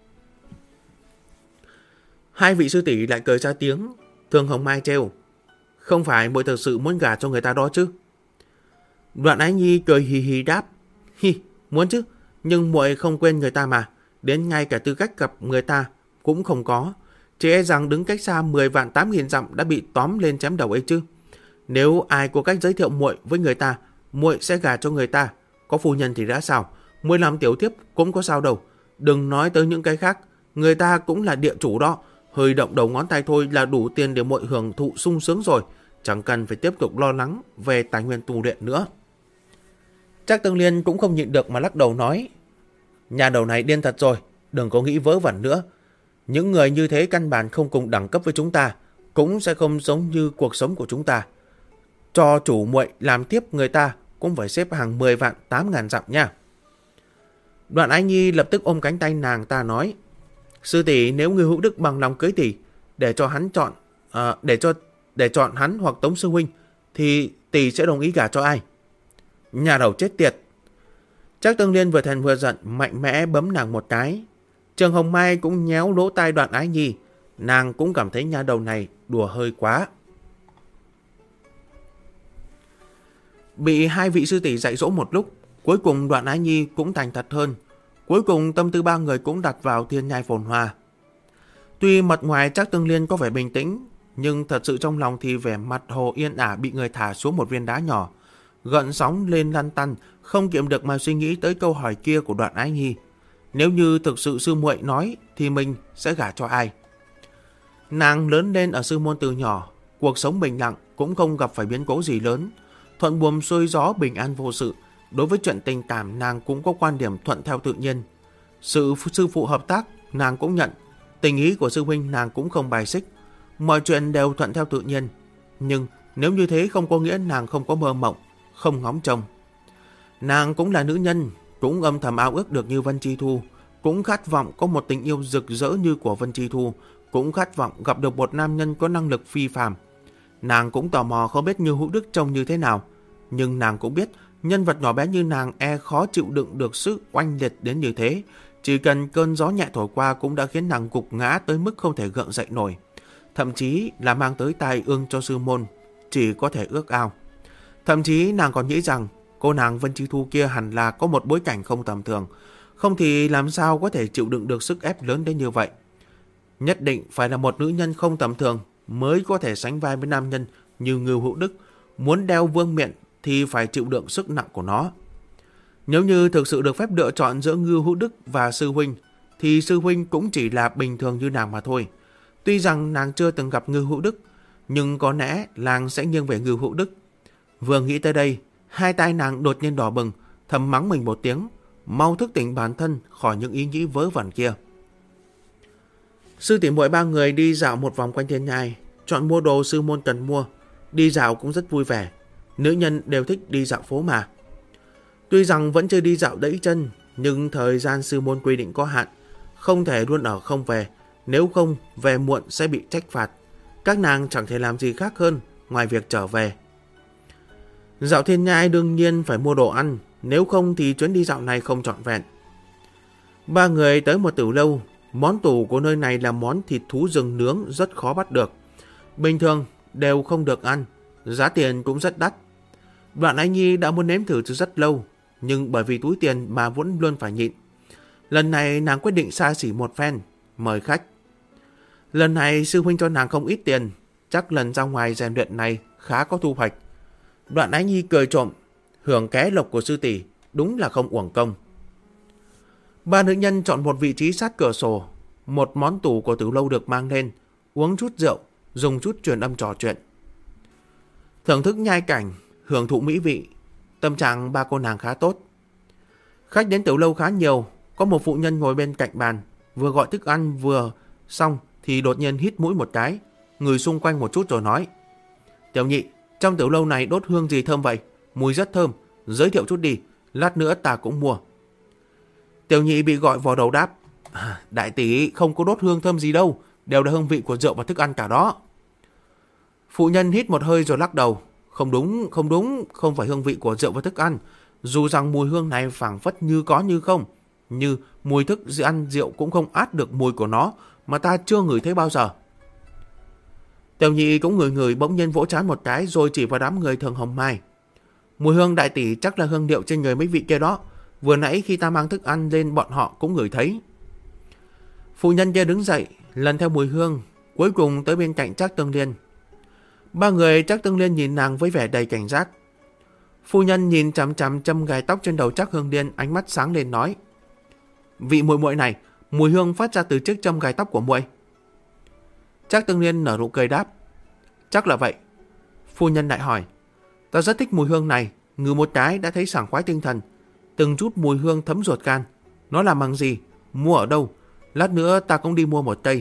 Hai vị sư tỷ lại cười ra tiếng. Thường Hồng Mai trêu, không phải muội thực sự muốn gả cho người ta đó chứ? Đoạn Ái Nhi cười hì hì đáp, hi, muốn chứ, nhưng muội không quên người ta mà, đến ngay cả tư cách gặp người ta cũng không có. Chỉ e rằng đứng cách xa 10 vạn 8.000 dặm đã bị tóm lên chém đầu ấy chứ. Nếu ai có cách giới thiệu muội với người ta, muội sẽ gả cho người ta. Có phu nhân thì đã sao, muội làm tiểu thiếp cũng có sao đâu. Đừng nói tới những cái khác, người ta cũng là địa chủ đó. Hơi động đầu ngón tay thôi là đủ tiền để muội hưởng thụ sung sướng rồi. Chẳng cần phải tiếp tục lo lắng về tài nguyên tu luyện nữa. Trác Tương Liên cũng không nhịn được mà lắc đầu nói, nhà đầu này điên thật rồi, đừng có nghĩ vớ vẩn nữa. Những người như thế căn bản không cùng đẳng cấp với chúng ta, cũng sẽ không giống như cuộc sống của chúng ta. Cho chủ muội làm tiếp người ta cũng phải xếp hàng 10 vạn 8.000 dặm nha. Đoạn Ái Nhi lập tức ôm cánh tay nàng ta nói, sư tỷ, nếu Ngưu Hữu Đức bằng lòng cưới tỷ để cho hắn chọn, để chọn hắn hoặc Tống sư huynh, thì tỷ sẽ đồng ý gả cho ai? Nhà đầu chết tiệt. Trác Tương Liên vừa thẹn vừa giận, mạnh mẽ bấm nàng một cái. Trường Hồng Mai cũng nhéo lỗ tai Đoạn Ái Nhi, nàng cũng cảm thấy nhà đầu này đùa hơi quá. Bị hai vị sư tỷ dạy dỗ một lúc, cuối cùng Đoạn Ái Nhi cũng thành thật hơn. Cuối cùng tâm tư ba người cũng đặt vào thiên nhai phồn hoa. Tuy mặt ngoài Trác Tương Liên có vẻ bình tĩnh, nhưng thật sự trong lòng thì vẻ mặt hồ yên ả bị người thả xuống một viên đá nhỏ. Gợn sóng lên lăn tăn, không kiệm được mà suy nghĩ tới câu hỏi kia của Đoạn Ái Nhi. Nếu như thực sự sư muội nói thì mình sẽ gả cho ai? Nàng lớn lên ở sư môn từ nhỏ, cuộc sống bình lặng, cũng không gặp phải biến cố gì lớn. Thuận buồm xuôi gió, bình an vô sự. Đối với chuyện tình cảm, nàng cũng có quan điểm thuận theo tự nhiên. Sự sư phụ hợp tác, nàng cũng nhận. Tình ý của sư huynh nàng cũng không bài xích. Mọi chuyện đều thuận theo tự nhiên. Nhưng nếu như thế không có nghĩa nàng không có mơ mộng, không ngóng trông. Nàng cũng là nữ nhân, cũng âm thầm ao ước được như Vân Chi Thu, cũng khát vọng có một tình yêu rực rỡ như của Vân Chi Thu, cũng khát vọng gặp được một nam nhân có năng lực phi phàm. Nàng cũng tò mò không biết Ngưu Hữu Đức trông như thế nào, nhưng nàng cũng biết nhân vật nhỏ bé như nàng e khó chịu đựng được sức oanh liệt đến như thế. Chỉ cần cơn gió nhẹ thổi qua cũng đã khiến nàng gục ngã tới mức không thể gượng dậy nổi. Thậm chí là mang tới tai ương cho sư môn, chỉ có thể ước ao. Thậm chí nàng còn nghĩ rằng cô nàng Vân Chi Thu kia hẳn là có một bối cảnh không tầm thường, không thì làm sao có thể chịu đựng được sức ép lớn đến như vậy. Nhất định phải là một nữ nhân không tầm thường mới có thể sánh vai với nam nhân như Ngưu Hữu Đức. Muốn đeo vương miện thì phải chịu đựng sức nặng của nó. Nếu như thực sự được phép lựa chọn giữa Ngưu Hữu Đức và sư huynh, thì sư huynh cũng chỉ là bình thường như nàng mà thôi. Tuy rằng nàng chưa từng gặp Ngưu Hữu Đức, nhưng có lẽ nàng sẽ nghiêng về Ngưu Hữu Đức. Vừa nghĩ tới đây, hai tay nàng đột nhiên đỏ bừng, thầm mắng mình một tiếng, mau thức tỉnh bản thân khỏi những ý nghĩ vớ vẩn kia. Sư tỷ muội ba người đi dạo một vòng quanh thiên nhai, chọn mua đồ sư môn cần mua. Đi dạo cũng rất vui vẻ, nữ nhân đều thích đi dạo phố mà. Tuy rằng vẫn chưa đi dạo đẫy chân, nhưng thời gian sư môn quy định có hạn, không thể luôn ở không về, nếu không về muộn sẽ bị trách phạt. Các nàng chẳng thể làm gì khác hơn ngoài việc trở về. Dạo thiên nhai đương nhiên phải mua đồ ăn, nếu không thì chuyến đi dạo này không trọn vẹn. Ba người tới một tử lâu, món tủ của nơi này là món thịt thú rừng nướng rất khó bắt được. Bình thường đều không được ăn, giá tiền cũng rất đắt. Đoạn Ái Nhi đã muốn nếm thử từ rất lâu, nhưng bởi vì túi tiền mà vẫn luôn phải nhịn. Lần này nàng quyết định xa xỉ một phen, mời khách. Lần này sư huynh cho nàng không ít tiền, chắc lần ra ngoài rèn luyện này khá có thu hoạch. Đoạn Ái Nhi cười trộm, hưởng ké lộc của sư tỷ, đúng là không uổng công. Ba nữ nhân chọn một vị trí sát cửa sổ, một món tủ của Tử Lâu được mang lên, uống chút rượu, dùng chút truyền âm trò chuyện. Thưởng thức nhai cảnh, hưởng thụ mỹ vị, tâm trạng ba cô nàng khá tốt. Khách đến Tử Lâu khá nhiều, có một phụ nhân ngồi bên cạnh bàn, vừa gọi thức ăn vừa xong thì đột nhiên hít mũi một cái, người xung quanh một chút rồi nói: Tiểu nhị, trong Tử Lâu này đốt hương gì thơm vậy? Mùi rất thơm, giới thiệu chút đi, lát nữa ta cũng mua. Tiểu nhị bị gọi vào đầu đáp: Đại tỷ, không có đốt hương thơm gì đâu, đều là hương vị của rượu và thức ăn cả đó. Phụ nhân hít một hơi rồi lắc đầu: Không đúng, không phải hương vị của rượu và thức ăn. Dù rằng mùi hương này phảng phất như có như không, như mùi thức ăn rượu cũng không át được mùi của nó, mà ta chưa ngửi thấy bao giờ. Tiểu nhị cũng ngửi bỗng nhiên vỗ trán một cái rồi chỉ vào đám người Thường Hồng Mai: Mùi hương đại tỷ chắc là hương điệu trên người mấy vị kia đó, vừa nãy khi ta mang thức ăn lên bọn họ cũng ngửi thấy. Phụ nhân kia đứng dậy, lần theo mùi hương, cuối cùng tới bên cạnh Trác Tương Liên. Ba người Trác Tương Liên nhìn nàng với vẻ đầy cảnh giác. Phu nhân nhìn chằm chằm châm gài tóc trên đầu Trác Hương Liên, ánh mắt sáng lên nói: Vị muội muội này, mùi hương phát ra từ chiếc châm gài tóc của muội. Trác Tương Liên nở nụ cười đáp: Chắc là vậy. Phu nhân lại hỏi: Ta rất thích mùi hương này, ngửi một cái đã thấy sảng khoái tinh thần, từng chút mùi hương thấm ruột gan. Nó làm bằng gì? Mua ở đâu? Lát nữa ta cũng đi mua một cây.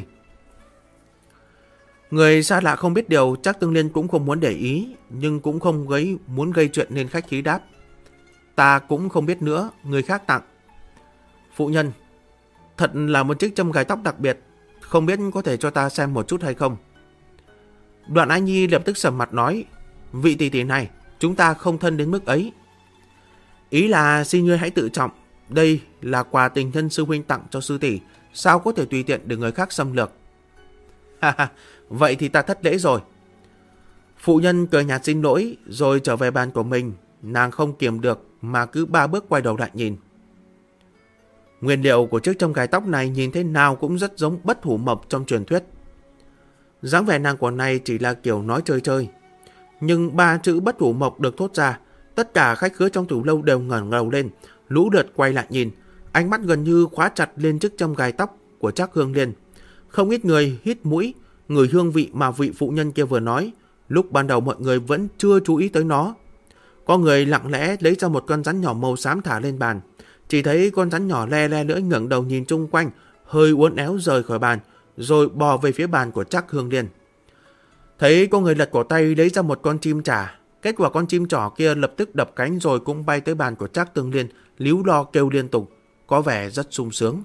Người xa lạ không biết điều, Trác Tương Liên cũng không muốn để ý, nhưng cũng không muốn gây chuyện nên khách khí đáp: Ta cũng không biết nữa, người khác tặng. Phụ nhân: Thật là một chiếc châm gài tóc đặc biệt, không biết có thể cho ta xem một chút hay không? Đoạn Ái Nhi lập tức sầm mặt nói: Vị tỷ tỷ này, chúng ta không thân đến mức ấy. Ý là xin ngươi hãy tự trọng, đây là quà tình thân sư huynh tặng cho sư tỷ, sao có thể tùy tiện để người khác xâm lược? Ha, vậy thì ta thất lễ rồi. Phụ nhân cười nhạt xin lỗi rồi trở về bàn của mình, nàng không kiềm được mà cứ 3 bước quay đầu lại nhìn. Nguyên liệu của chiếc châm gài tóc này nhìn thế nào cũng rất giống Bất Hủ Mộc trong truyền thuyết. Dáng vẻ nàng của này chỉ là kiểu nói chơi chơi, nhưng 3 chữ Bất Hủ Mộc được thốt ra, tất cả khách khứa trong Tử Lâu đều ngẩng đầu lên, lũ lượt quay lại nhìn, ánh mắt gần như khóa chặt lên chiếc châm gài tóc của Trác Hương Liên. Không ít người hít mũi, ngửi hương vị mà vị phụ nhân kia vừa nói. Lúc ban đầu mọi người vẫn chưa chú ý tới nó. Có người lặng lẽ lấy ra một con rắn nhỏ màu xám thả lên bàn. Chỉ thấy con rắn nhỏ le le lưỡi ngẩng đầu nhìn chung quanh, hơi uốn éo rời khỏi bàn, rồi bò về phía bàn của Trác Hương Liên. Thấy có người lật cổ tay lấy ra một con chim trả. Kết quả con chim trỏ kia lập tức đập cánh rồi cũng bay tới bàn của Trác Tương Liên, líu lo kêu liên tục, có vẻ rất sung sướng.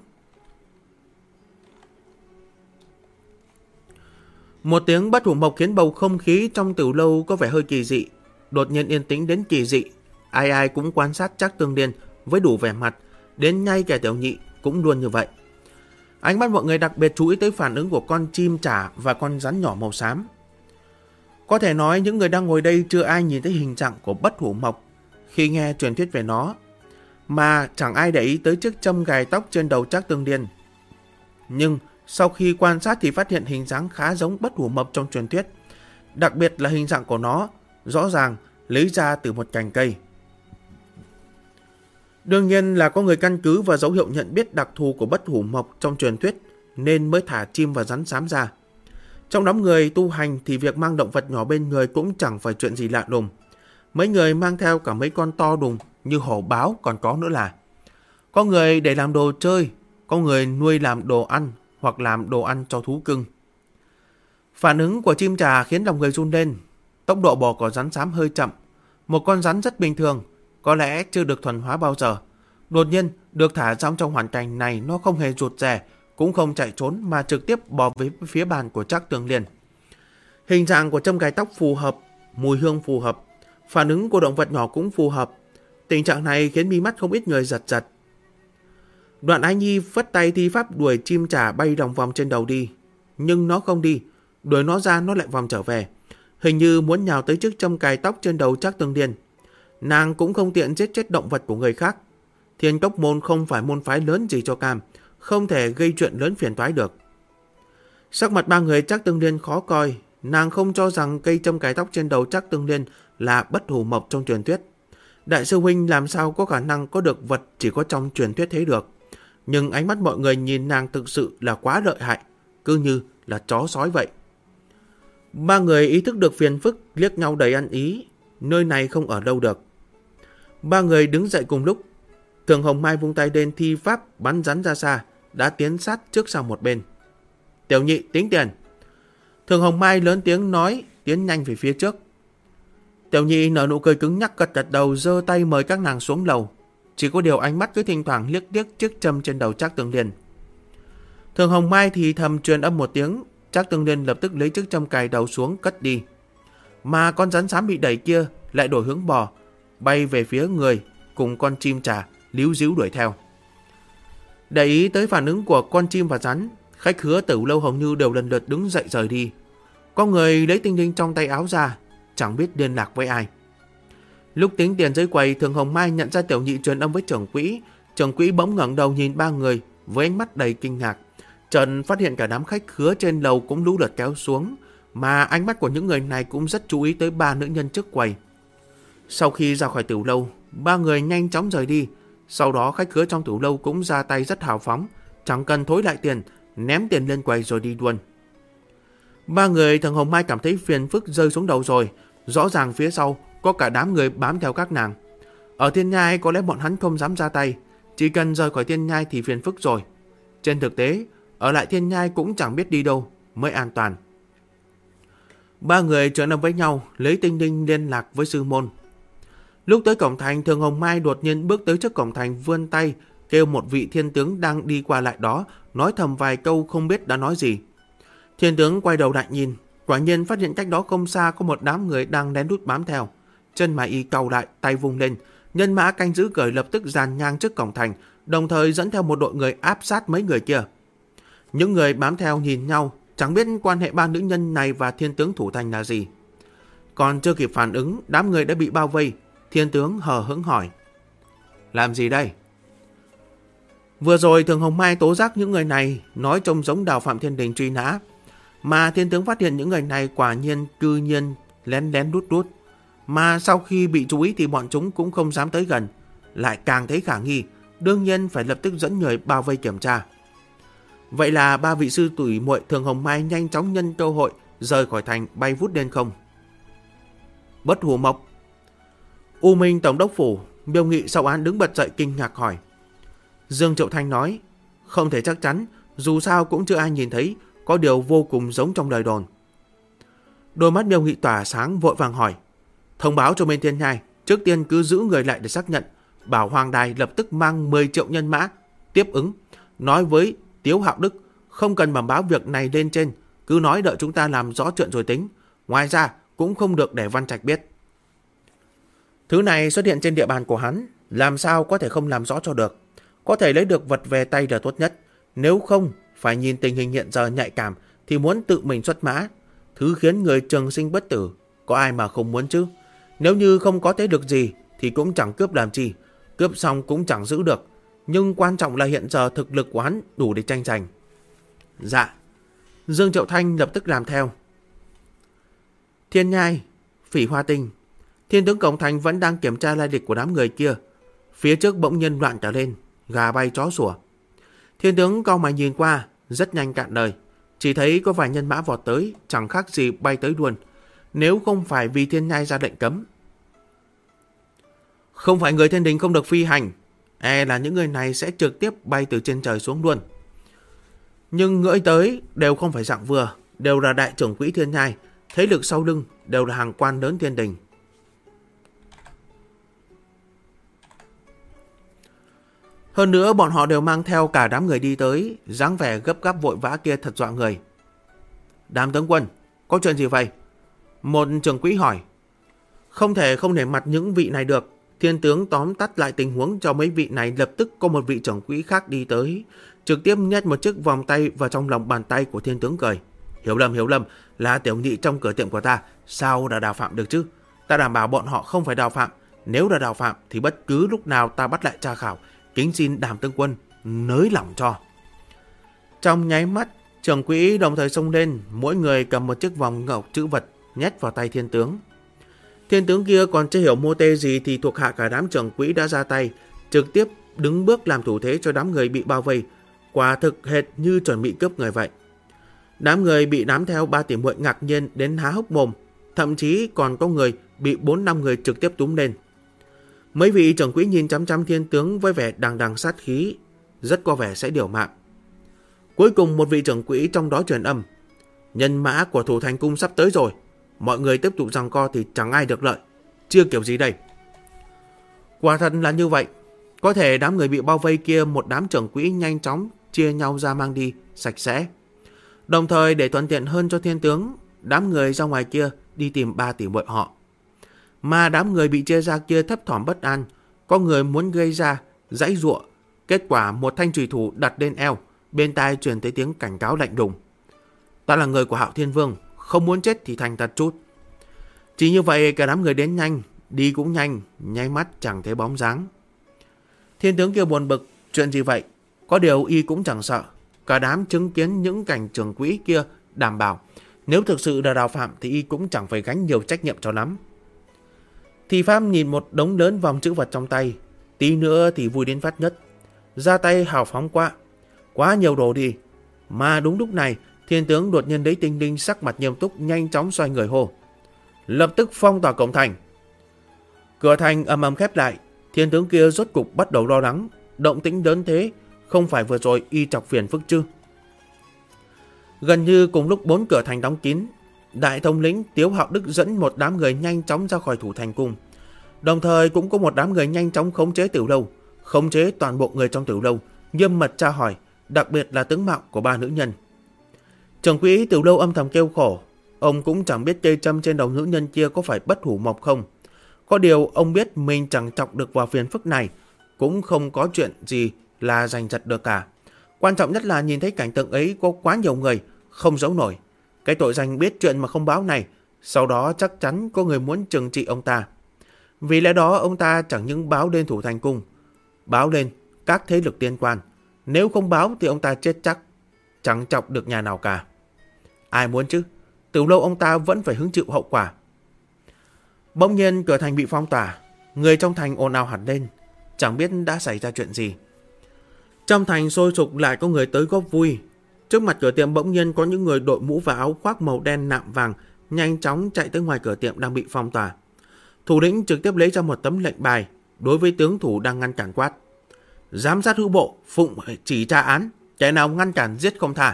Một tiếng Bất Hủ Mộc khiến bầu không khí trong Tử Lâu có vẻ hơi kỳ dị, đột nhiên yên tĩnh đến kỳ dị. Ai ai cũng quan sát Trác Tương Liên với đủ vẻ mặt, đến ngay kẻ tiểu nhị cũng luôn như vậy. Ánh mắt mọi người đặc biệt chú ý tới phản ứng của con chim trả và con rắn nhỏ màu xám. Có thể nói những người đang ngồi đây chưa ai nhìn thấy hình dạng của Bất Hủ Mộc khi nghe truyền thuyết về nó, mà chẳng ai để ý tới chiếc châm gài tóc trên đầu Trác Tương Liên. Nhưng sau khi quan sát thì phát hiện hình dáng khá giống Bất Hủ Mộc trong truyền thuyết, đặc biệt là hình dạng của nó rõ ràng lấy ra từ một cành cây. Đương nhiên là có người căn cứ vào dấu hiệu nhận biết đặc thù của Bất Hủ Mộc trong truyền thuyết nên mới thả chim và rắn xám ra. Trong đám người tu hành thì việc mang động vật nhỏ bên người cũng chẳng phải chuyện gì lạ lùng. Mấy người mang theo cả mấy con to đùng như hổ báo còn có nữa là. Có người để làm đồ chơi, có người nuôi làm đồ ăn hoặc làm đồ ăn cho thú cưng. Phản ứng của chim trà khiến lòng người run lên. Tốc độ bò của rắn xám hơi chậm. Một con rắn rất bình thường, có lẽ chưa được thuần hóa bao giờ. Đột nhiên được thả ra trong hoàn cảnh này, nó không hề rụt rè, cũng không chạy trốn mà trực tiếp bò về phía bàn của Trác Tương Liên. Hình dạng của châm gài tóc phù hợp, mùi hương phù hợp, phản ứng của động vật nhỏ cũng phù hợp. Tình trạng này khiến mi mắt không ít người giật giật. Đoạn Ái Nhi phất tay thi pháp đuổi chim trả bay vòng vòng trên đầu đi, nhưng nó không đi, đuổi nó ra nó lại vòng trở về, hình như muốn nhào tới chiếc châm cài tóc trên đầu Trác Tương Liên. Nàng cũng không tiện giết chết động vật của người khác. Thiên Cốc Môn không phải môn phái lớn gì cho cam, không thể gây chuyện lớn phiền toái được. Sắc mặt ba người Trác Tương Liên khó coi. Nàng không cho rằng cây châm cài tóc trên đầu Trác Tương Liên là bất hủ mộc trong truyền thuyết. Đại sư huynh làm sao có khả năng có được vật chỉ có trong truyền thuyết thế được. Nhưng ánh mắt mọi người nhìn nàng thực sự là quá lợi hại, cứ như là chó sói vậy. Ba người ý thức được phiền phức, liếc nhau đầy ăn ý. Nơi này không ở đâu được. Ba người đứng dậy cùng lúc. Thường Hồng Mai vung tay lên thi pháp bắn rắn ra xa, đã tiến sát trước sang một bên. Tiểu nhị tính tiền. Thường Hồng Mai lớn tiếng nói, tiến nhanh về phía trước. Tiểu nhị nở nụ cười cứng nhắc, gật gật đầu, giơ tay mời các nàng xuống lầu. Chỉ có điều ánh mắt cứ thỉnh thoảng liếc liếc chiếc châm trên đầu Trác Tương Liên. Thường Hồng Mai thì thầm truyền âm một tiếng, Trác Tương Liên lập tức lấy chiếc châm cài đầu xuống cất đi. Mà con rắn xám bị đẩy kia lại đổi hướng bò, bay về phía người, cùng con chim trà líu díu đuổi theo. Để ý tới phản ứng của con chim và rắn, khách khứa Tử Lâu hầu như đều lần lượt đứng dậy rời đi. Có người lấy tinh linh trong tay áo ra, chẳng biết liên lạc với ai. Lúc tính tiền dưới quầy, Thường Hồng Mai nhận ra tiểu nhị truyền âm với trưởng quỹ. Trưởng quỹ bỗng ngẩng đầu nhìn ba người với ánh mắt đầy kinh ngạc. Trần phát hiện cả đám khách khứa trên lầu cũng lũ lượt kéo xuống, mà ánh mắt của những người này cũng rất chú ý tới ba nữ nhân trước quầy. Sau khi ra khỏi Tử Lâu, ba người nhanh chóng rời đi. Sau đó khách khứa trong Tử Lâu cũng ra tay rất hào phóng, chẳng cần thối lại tiền, ném tiền lên quầy rồi đi luôn. Ba người Thường Hồng Mai cảm thấy phiền phức rơi xuống đầu rồi. Rõ ràng phía sau có cả đám người bám theo các nàng. Ở Thiên Nhai có lẽ bọn hắn không dám ra tay, chỉ cần rời khỏi Thiên Nhai thì phiền phức rồi. Trên thực tế, ở lại Thiên Nhai cũng chẳng biết đi đâu mới an toàn. Ba người trở nằm với nhau, lấy tinh linh liên lạc với sư môn. Lúc tới cổng thành, Thường Hồng Mai đột nhiên bước tới trước cổng thành, vươn tay kêu một vị thiên tướng đang đi qua lại đó, nói thầm vài câu không biết đã nói gì. Thiên tướng quay đầu lại nhìn, quả nhiên phát hiện cách đó không xa có một đám người đang lén lút bám theo. Chân mày y cau lại, tay vung lên, nhân mã canh giữ cởi lập tức dàn ngang trước cổng thành, đồng thời dẫn theo một đội người áp sát mấy người kia. Những người bám theo nhìn nhau, chẳng biết quan hệ ba nữ nhân này và thiên tướng thủ thành là gì. Còn chưa kịp phản ứng, đám người đã bị bao vây. Thiên tướng hờ hững hỏi: làm gì đây? Vừa rồi Thường Hồng Mai tố giác những người này nói trông giống Đào Phạm Thiên Đình truy nã, mà thiên tướng phát hiện những người này quả nhiên cư nhiên lén lén lút lút. Mà sau khi bị chú ý thì bọn chúng cũng không dám tới gần, lại càng thấy khả nghi, đương nhiên phải lập tức dẫn người bao vây kiểm tra. Vậy là ba vị sư tùy muội Thường Hồng Mai nhanh chóng nhân cơ hội rời khỏi thành, bay vút lên không. Bất hủ mộc. U Minh tổng đốc phủ, Miêu Nghị sau án đứng bật dậy kinh ngạc hỏi. Dương Triệu Thanh nói: không thể chắc chắn, dù sao cũng chưa ai nhìn thấy, có điều vô cùng giống trong lời đồn. Đôi mắt Miêu Nghị tỏa sáng, vội vàng hỏi: thông báo cho bên Thiên Nhai, trước tiên cứ giữ người lại để xác nhận, bảo Hoàng Đài lập tức mang 10 triệu nhân mã tiếp ứng, nói với Tiếu Hạo Đức không cần bẩm báo việc này lên trên, cứ nói đợi chúng ta làm rõ chuyện rồi tính. Ngoài ra cũng không được để Văn Trạch biết. Thứ này xuất hiện trên địa bàn của hắn, làm sao có thể không làm rõ cho được. Có thể lấy được vật về tay là tốt nhất, nếu không phải nhìn tình hình hiện giờ nhạy cảm thì muốn tự mình xuất mã. Thứ khiến người trường sinh bất tử, có ai mà không muốn chứ. Nếu như không có thế được gì thì cũng chẳng cướp làm chi, cướp xong cũng chẳng giữ được. Nhưng quan trọng là hiện giờ thực lực của hắn đủ để tranh giành. Dạ. Dương Triệu Thanh lập tức làm theo. Thiên Nhai, Phỉ Hoa Tinh. Thiên tướng cổng thành vẫn đang kiểm tra lai lịch của đám người kia. Phía trước bỗng nhiên loạn trở lên, gà bay chó sủa. Thiên tướng cau mày nhìn qua, rất nhanh cạn lời. Chỉ thấy có vài nhân mã vọt tới, chẳng khác gì bay tới luôn. Nếu không phải vì Thiên Nhai ra lệnh cấm. Không phải người Thiên Đình không được phi hành, là những người này sẽ trực tiếp bay từ trên trời xuống luôn. Nhưng ngửi tới đều không phải dạng vừa, đều là đại trưởng quỹ Thiên Nhai, thế lực sau lưng đều là hàng quan lớn Thiên Đình. Hơn nữa bọn họ đều mang theo cả đám người đi tới, dáng vẻ gấp gáp vội vã kia thật dọa người. Đám tướng quân, có chuyện gì vậy? Một trưởng quỹ hỏi. Không thể không để mặt những vị này được. Thiên tướng tóm tắt lại tình huống cho mấy vị này, lập tức có một vị trưởng quỹ khác đi tới, trực tiếp nhét một chiếc vòng tay vào trong lòng bàn tay của thiên tướng cười. Hiểu lầm, là tiểu nhị trong cửa tiệm của ta, sao đã Đào Phạm được chứ? Ta đảm bảo bọn họ không phải Đào Phạm, nếu là Đào Phạm thì bất cứ lúc nào ta bắt lại tra khảo, kính xin Đàm tướng quân nới lỏng cho. Trong nháy mắt, Trưởng quỹ đồng thời xông lên, mỗi người cầm một chiếc vòng ngọc chữ vật nhét vào tay thiên tướng. Thiên tướng kia còn chưa hiểu mô tê gì thì thuộc hạ cả đám trưởng quỹ đã ra tay, trực tiếp đứng bước làm thủ thế cho đám người bị bao vây, quả thực hệt như chuẩn bị cướp người vậy. Đám người bị đám theo ba tỷ muội ngạc nhiên đến há hốc mồm, thậm chí còn có người bị 4-5 người trực tiếp túm lên. Mấy vị trưởng quỹ nhìn chăm chăm thiên tướng với vẻ đằng đằng sát khí, rất có vẻ sẽ điều mạng. Cuối cùng một vị trưởng quỹ trong đó truyền âm: nhân mã của Thủ Thành Cung sắp tới rồi, mọi người tiếp tục giằng co thì chẳng ai được lợi, chưa kiểu gì đây. Quả thật là như vậy. Có thể đám người bị bao vây kia một đám trưởng quỹ nhanh chóng chia nhau ra mang đi sạch sẽ. Đồng thời để thuận tiện hơn cho thiên tướng, đám người ra ngoài kia đi tìm ba tỷ muội họ. Mà đám người bị chia ra kia thấp thỏm bất an, có người muốn gây ra giãy giụa, kết quả một thanh chùy thủ đặt lên eo, bên tai truyền tới tiếng cảnh cáo lạnh lùng: ta là người của Hạo Thiên Vương, không muốn chết thì thành thật chút. Chỉ như vậy cả đám người đến nhanh, đi cũng nhanh, nháy mắt chẳng thấy bóng dáng. Thiên tướng kia buồn bực: chuyện gì vậy? Có điều y cũng chẳng sợ. Cả đám chứng kiến những cảnh trưởng quỹ kia đảm bảo nếu thực sự là đào phạm thì y cũng chẳng phải gánh nhiều trách nhiệm cho lắm. Thì Pháp nhìn một đống lớn vòng chữ vật trong tay, tí nữa thì vui đến phát nhất, ra tay hào phóng quá nhiều đồ đi. Mà đúng lúc này thiên tướng đột nhiên lấy tinh linh sắc mặt nghiêm túc nhanh chóng xoay người hô: lập tức phong tỏa cổng thành. Cửa thành ầm ầm khép lại. Thiên tướng kia rốt cục bắt đầu lo lắng, động tĩnh lớn thế, không phải vừa rồi y chọc phiền phức chứ? Gần như cùng lúc 4 cửa thành đóng kín, đại thống lĩnh Tiếu Hạo Đức dẫn một đám người nhanh chóng ra khỏi Thủ Thành Cung. Đồng thời cũng có một đám người nhanh chóng khống chế tiểu lâu, khống chế toàn bộ người trong tiểu lâu, nghiêm mật tra hỏi, đặc biệt là tướng mạo của 3 nữ nhân. Trưởng quỹ tiểu lâu âm thầm kêu khổ, ông cũng chẳng biết cây châm trên đầu nữ nhân kia có phải bất hủ mộc không. Có điều ông biết mình chẳng chọc được vào phiền phức này, cũng không có chuyện gì là giành giật được cả. Quan trọng nhất là nhìn thấy cảnh tượng ấy có quá nhiều người, không giấu nổi. Cái tội danh biết chuyện mà không báo này, sau đó chắc chắn có người muốn trừng trị ông ta. Vì lẽ đó ông ta chẳng những báo lên Thủ Thành Cung, báo lên các thế lực liên quan. Nếu không báo thì ông ta chết chắc, chẳng chọc được nhà nào cả. Ai muốn chứ, từ lâu ông ta vẫn phải hứng chịu hậu quả. Bỗng nhiên cửa thành bị phong tỏa, người trong thành ồn ào hẳn lên, chẳng biết đã xảy ra chuyện gì. Trong thành sôi sục lại có người tới góp vui. Trước mặt cửa tiệm bỗng nhiên có những người đội mũ và áo khoác màu đen nạm vàng nhanh chóng chạy tới ngoài cửa tiệm đang bị phong tỏa. Thủ lĩnh trực tiếp lấy ra một tấm lệnh bài, đối với tướng thủ đang ngăn cản quát: giám sát hữu bộ, phụng chỉ tra án, kẻ nào ngăn cản giết không tha.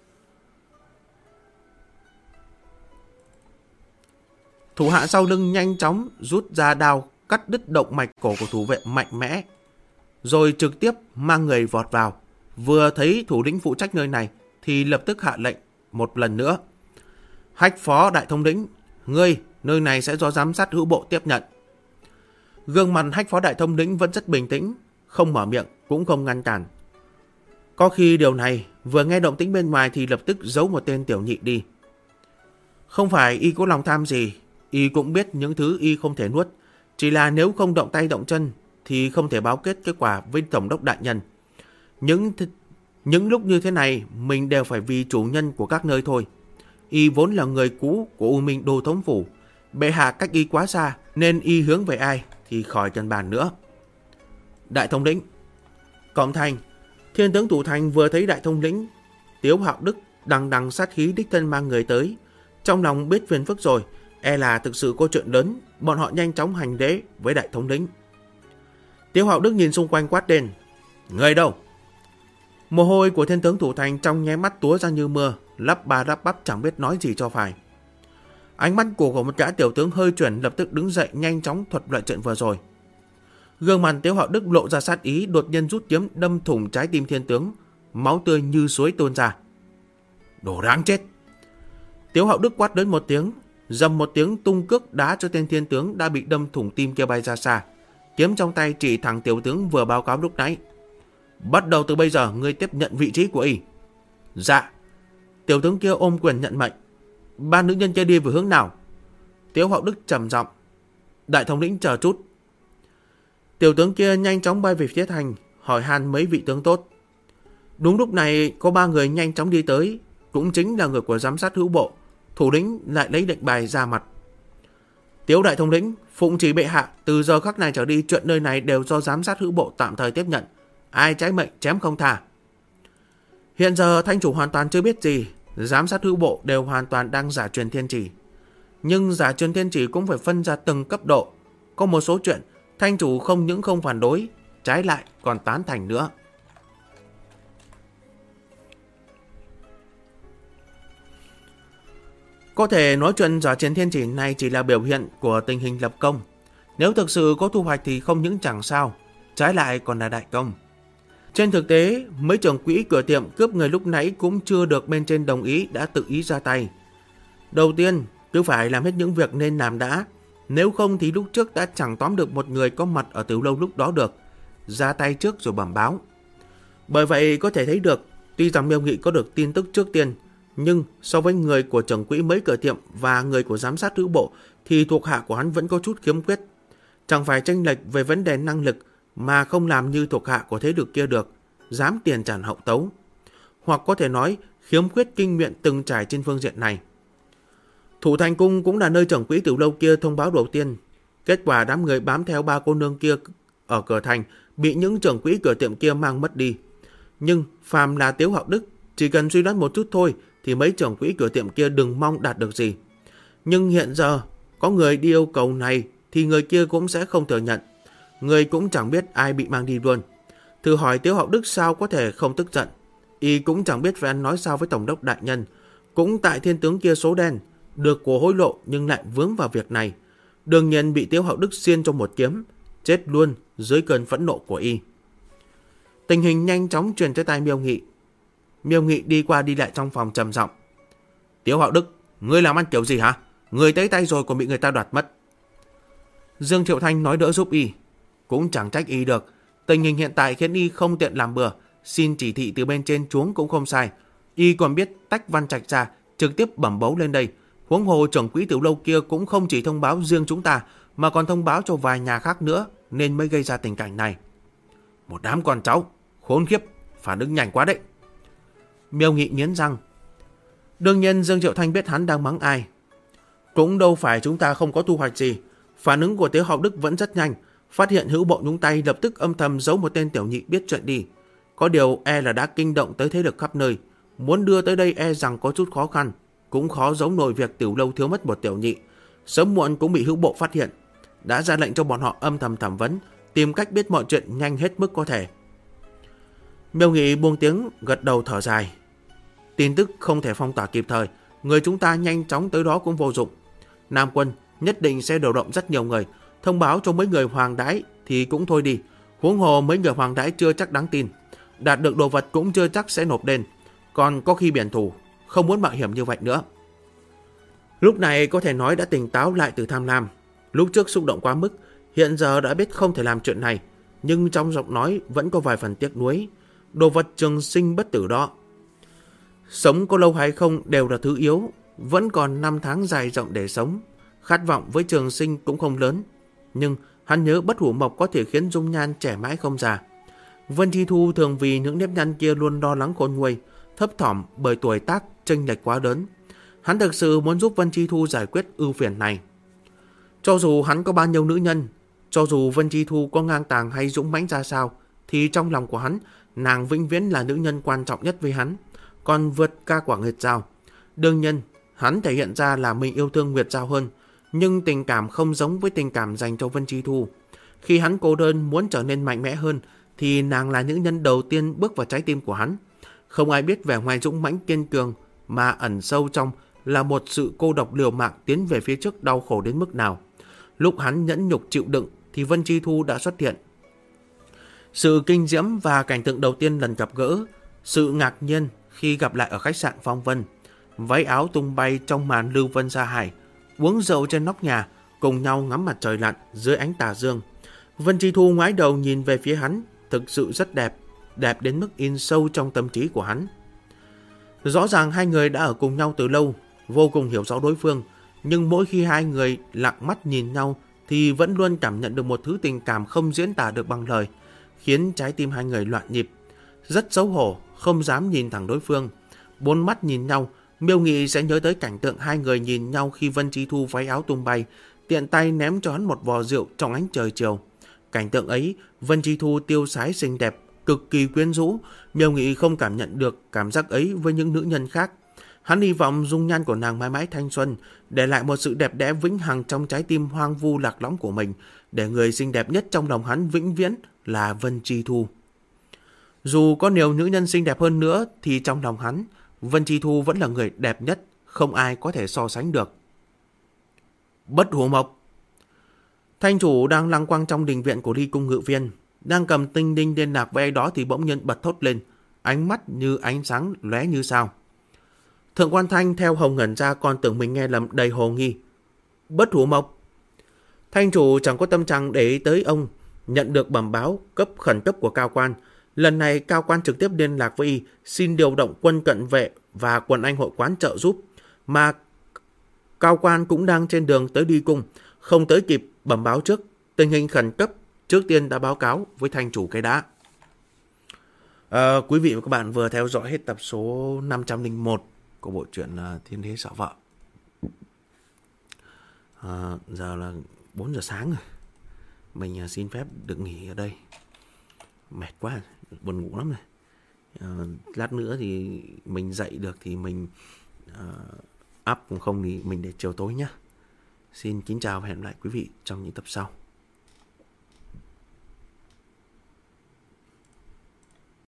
Thủ hạ sau lưng nhanh chóng rút ra đao cắt đứt động mạch cổ của thủ vệ mạnh mẽ, rồi trực tiếp mang người vọt vào. Vừa thấy thủ lĩnh phụ trách nơi này thì lập tức hạ lệnh một lần nữa: hách phó đại thống lĩnh, ngươi, nơi này sẽ do giám sát hữu bộ tiếp nhận. Gương mặt hách phó đại thống lĩnh vẫn rất bình tĩnh, không mở miệng cũng không ngăn cản. Có khi điều này vừa nghe động tĩnh bên ngoài thì lập tức giấu một tên tiểu nhị đi. Không phải y có lòng tham gì, y cũng biết những thứ y không thể nuốt, chỉ là nếu không động tay động chân thì không thể báo kết quả với tổng đốc đại nhân. Những lúc như thế này mình đều phải vì chủ nhân của các nơi thôi. Y vốn là người cũ của U Minh Đô Thống Phủ, bệ hạ cách y quá xa nên y hướng về ai thì khỏi cần bàn nữa. Đại thống lĩnh. Cổng thành, thiên tướng Thủ Thành vừa thấy đại thống lĩnh Tiếu Hạo Đức đằng đằng sát khí đích thân mang người tới, trong lòng biết phiền phức rồi, e là thực sự có chuyện lớn. Bọn họ nhanh chóng hành lễ với đại thống lĩnh. Tiếu Hạo Đức nhìn xung quanh quát lên: người đâu? Mồ hôi của thiên tướng Thủ Thành trong nháy mắt túa ra như mưa, lắp ba lắp bắp chẳng biết nói gì cho phải. Ánh mắt của một gã tiểu tướng hơi chuyển, lập tức đứng dậy nhanh chóng thuật lại chuyện vừa rồi. Gương mặt Tiếu Hạo Đức lộ ra sát ý, đột nhiên rút kiếm đâm thủng trái tim thiên tướng, máu tươi như suối tuôn ra. Đồ đáng chết! Tiếu Hạo Đức quát lớn một tiếng, dầm một tiếng tung cước đá cho tên thiên tướng đã bị đâm thủng tim kia bay ra xa. Kiếm trong tay chỉ thẳng tiểu tướng vừa báo cáo lúc nãy. Bắt đầu từ bây giờ ngươi tiếp nhận vị trí của y. Dạ. Tiểu tướng kia ôm quyền nhận mệnh. Ba nữ nhân kia đi về hướng nào? Tiếu Hạo Đức trầm giọng. Đại thống lĩnh chờ chút. Tiểu tướng kia nhanh chóng bay về phía thành, hỏi han mấy vị tướng tốt. Đúng lúc này có 3 người nhanh chóng đi tới, cũng chính là người của giám sát hữu bộ. Thủ lĩnh lại lấy lệnh bài ra mặt. Tiếu đại thống lĩnh, phụng chỉ bệ hạ, từ giờ khắc này trở đi chuyện nơi này đều do giám sát hữu bộ tạm thời tiếp nhận. Ai trái mệnh chém không tha. Hiện giờ thanh chủ hoàn toàn chưa biết gì, giám sát hữu bộ đều hoàn toàn đang giả truyền thiên chỉ. Nhưng giả truyền thiên chỉ cũng phải phân ra từng cấp độ. Có một số chuyện thanh chủ không những không phản đối, trái lại còn tán thành nữa. Có thể nói chuyện giả truyền thiên chỉ này chỉ là biểu hiện của tình hình lập công. Nếu thực sự có thu hoạch thì không những chẳng sao, trái lại còn là đại công. Trên thực tế, mấy trưởng quỹ cửa tiệm cướp người lúc nãy cũng chưa được bên trên đồng ý đã tự ý ra tay. Đầu tiên, cứ phải làm hết những việc nên làm đã. Nếu không thì lúc trước đã chẳng tóm được một người có mặt ở tiểu lâu lúc đó được. Ra tay trước rồi bẩm báo. Bởi vậy có thể thấy được, tuy rằng Miêu Nghị có được tin tức trước tiên, nhưng so với người của trưởng quỹ mấy cửa tiệm và người của giám sát hữu bộ thì thuộc hạ của hắn vẫn có chút khiếm khuyết. Chẳng phải chênh lệch về vấn đề năng lực mà không làm như thuộc hạ của thế lực kia được, dám tiền tràn hậu tấu. Hoặc có thể nói khiếm khuyết kinh nghiệm từng trải trên phương diện này. Thủ Thành Cung cũng là nơi trưởng quỹ tiểu lâu kia thông báo đầu tiên. Kết quả đám người bám theo ba cô nương kia ở cửa thành bị những trưởng quỹ cửa tiệm kia mang mất đi. Nhưng phàm là Tiếu Hạo Đức, chỉ cần suy đoán một chút thôi thì mấy trưởng quỹ cửa tiệm kia đừng mong đạt được gì. Nhưng hiện giờ có người đi yêu cầu này thì người kia cũng sẽ không thừa nhận. Người cũng chẳng biết ai bị mang đi luôn. Thử hỏi Tiếu Hạo Đức sao có thể không tức giận. Y cũng chẳng biết phải ăn nói sao với tổng đốc đại nhân. Cũng tại thiên tướng kia số đen, được của hối lộ nhưng lại vướng vào việc này. Đương nhiên bị Tiếu Hạo Đức xiên cho một kiếm, chết luôn dưới cơn phẫn nộ của Y. Tình hình nhanh chóng truyền tới tai Miêu Nghị. Miêu Nghị đi qua đi lại trong phòng trầm giọng. Tiếu Hạo Đức, ngươi làm ăn kiểu gì hả? Người tới tay rồi còn bị người ta đoạt mất. Dương Triệu Thanh nói đỡ giúp Y. Cũng chẳng trách Y được. Tình hình hiện tại khiến Y không tiện làm bừa. Xin chỉ thị từ bên trên xuống cũng không sai. Y còn biết tách Văn Trạch ra, trực tiếp bẩm bấu lên đây. Huống hồ trưởng quỹ tiểu lâu kia cũng không chỉ thông báo riêng chúng ta, mà còn thông báo cho vài nhà khác nữa, nên mới gây ra tình cảnh này. Một đám con cháu, khốn khiếp, phản ứng nhanh quá đấy. Miêu Nghị nghiến răng. Đương nhiên Dương Triệu Thanh biết hắn đang mắng ai. Cũng đâu phải chúng ta không có thu hoạch gì. Phản ứng của Tiếu Hạo Đức vẫn rất nhanh. Phát hiện hữu bộ nhúng tay lập tức âm thầm giấu một tên tiểu nhị biết chuyện đi. Có điều e là đã kinh động tới thế lực khắp nơi. Muốn đưa tới đây e rằng có chút khó khăn. Cũng khó giấu nổi việc tiểu lâu thiếu mất một tiểu nhị. Sớm muộn cũng bị hữu bộ phát hiện. Đã ra lệnh cho bọn họ âm thầm thẩm vấn, tìm cách biết mọi chuyện nhanh hết mức có thể. Miêu Nghị buông tiếng gật đầu thở dài. Tin tức không thể phong tỏa kịp thời, người chúng ta nhanh chóng tới đó cũng vô dụng. Nam quân nhất định sẽ điều động rất nhiều người, thông báo cho mấy người hoàng đãi thì cũng thôi đi. Huống hồ mấy người hoàng đãi chưa chắc đáng tin, đạt được đồ vật cũng chưa chắc sẽ nộp lên, còn có khi biển thủ, không muốn mạo hiểm như vậy nữa. Lúc này có thể nói đã tỉnh táo lại từ tham lam. Lúc trước xúc động quá mức, hiện giờ đã biết không thể làm chuyện này, nhưng trong giọng nói vẫn có vài phần tiếc nuối. Đồ vật trường sinh bất tử đó, sống có lâu hay không đều là thứ yếu, vẫn còn 5 tháng dài rộng để sống. Khát vọng với trường sinh cũng không lớn, nhưng hắn nhớ bất hủ mộc có thể khiến dung nhan trẻ mãi không già. Vân Chi Thu thường vì những nếp nhăn kia luôn lo lắng khôn nguôi, thấp thỏm bởi tuổi tác chênh lệch quá lớn. Hắn thực sự muốn giúp Vân Chi Thu giải quyết ưu phiền này. Cho dù hắn có bao nhiêu nữ nhân, cho dù Vân Chi Thu có ngang tàng hay dũng mãnh ra sao, thì trong lòng của hắn, nàng vĩnh viễn là nữ nhân quan trọng nhất với hắn, còn vượt ca quả Nguyệt Giao. Đương nhiên, hắn thể hiện ra là mình yêu thương Nguyệt Giao hơn, nhưng tình cảm không giống với tình cảm dành cho Vân Chi Thu. Khi hắn cô đơn muốn trở nên mạnh mẽ hơn, thì nàng là nữ nhân đầu tiên bước vào trái tim của hắn. Không ai biết vẻ ngoài dũng mãnh kiên cường, mà ẩn sâu trong là một sự cô độc liều mạng tiến về phía trước đau khổ đến mức nào. Lúc hắn nhẫn nhục chịu đựng thì Vân Chi Thu đã xuất hiện. Sự kinh diễm và cảnh tượng đầu tiên lần gặp gỡ, sự ngạc nhiên khi gặp lại ở khách sạn Phong Vân, váy áo tung bay trong màn lưu vân sa hải, uống rượu trên nóc nhà, cùng nhau ngắm mặt trời lặn dưới ánh tà dương. Vân Chi Thu ngoái đầu nhìn về phía hắn, thực sự rất đẹp, đẹp đến mức in sâu trong tâm trí của hắn. Rõ ràng hai người đã ở cùng nhau từ lâu, vô cùng hiểu rõ đối phương, nhưng mỗi khi hai người lặng mắt nhìn nhau thì vẫn luôn cảm nhận được một thứ tình cảm không diễn tả được bằng lời, khiến trái tim hai người loạn nhịp. Rất xấu hổ, không dám nhìn thẳng đối phương. Bốn mắt nhìn nhau, Miêu Nghị sẽ nhớ tới cảnh tượng hai người nhìn nhau khi Vân Chi Thu váy áo tung bay, tiện tay ném cho hắn một vò rượu trong ánh trời chiều. Cảnh tượng ấy, Vân Chi Thu tiêu sái xinh đẹp, cực kỳ quyến rũ. Miêu Nghị không cảm nhận được cảm giác ấy với những nữ nhân khác. Hắn hy vọng dung nhan của nàng mãi mãi thanh xuân, để lại một sự đẹp đẽ vĩnh hằng trong trái tim hoang vu lạc lõng của mình, để người xinh đẹp nhất trong lòng hắn vĩnh viễn là Vân Chi Thu. Dù có nhiều nữ nhân xinh đẹp hơn nữa thì trong lòng hắn, Vân Chi Thu vẫn là người đẹp nhất, không ai có thể so sánh được. Bất Hủ Mộc. Thanh chủ đang lăng quăng trong đình viện của Ly Cung Ngự Viên, đang cầm tinh đinh liên lạc với ai đó thì bỗng nhiên bật thốt lên, ánh mắt như ánh sáng lóe như sao. Thượng quan Thanh theo hồng ngẩn ra, còn tưởng mình nghe lầm, đầy hồ nghi. Bất Hủ Mộc. Thanh chủ chẳng có tâm trạng để ý tới ông, nhận được bẩm báo cấp khẩn cấp của cao quan. Lần này cao quan trực tiếp liên lạc với y, xin điều động quân cận vệ và quần anh hội quán trợ giúp, mà cao quan cũng đang trên đường tới Ly Cung, không tới kịp bẩm báo trước. Tình hình khẩn cấp trước tiên đã báo cáo với thanh chủ cái đã. Quý vị và các bạn vừa theo dõi hết tập số 501 của bộ truyện Thiên Đế Sợ Vợ. Giờ là 4 giờ sáng rồi. Mình xin phép được nghỉ ở đây. Mệt quá, buồn ngủ lắm rồi. Lát nữa thì mình dậy được thì mình up, không thì mình để chiều tối nhé. Xin kính chào và hẹn gặp lại quý vị trong những tập sau.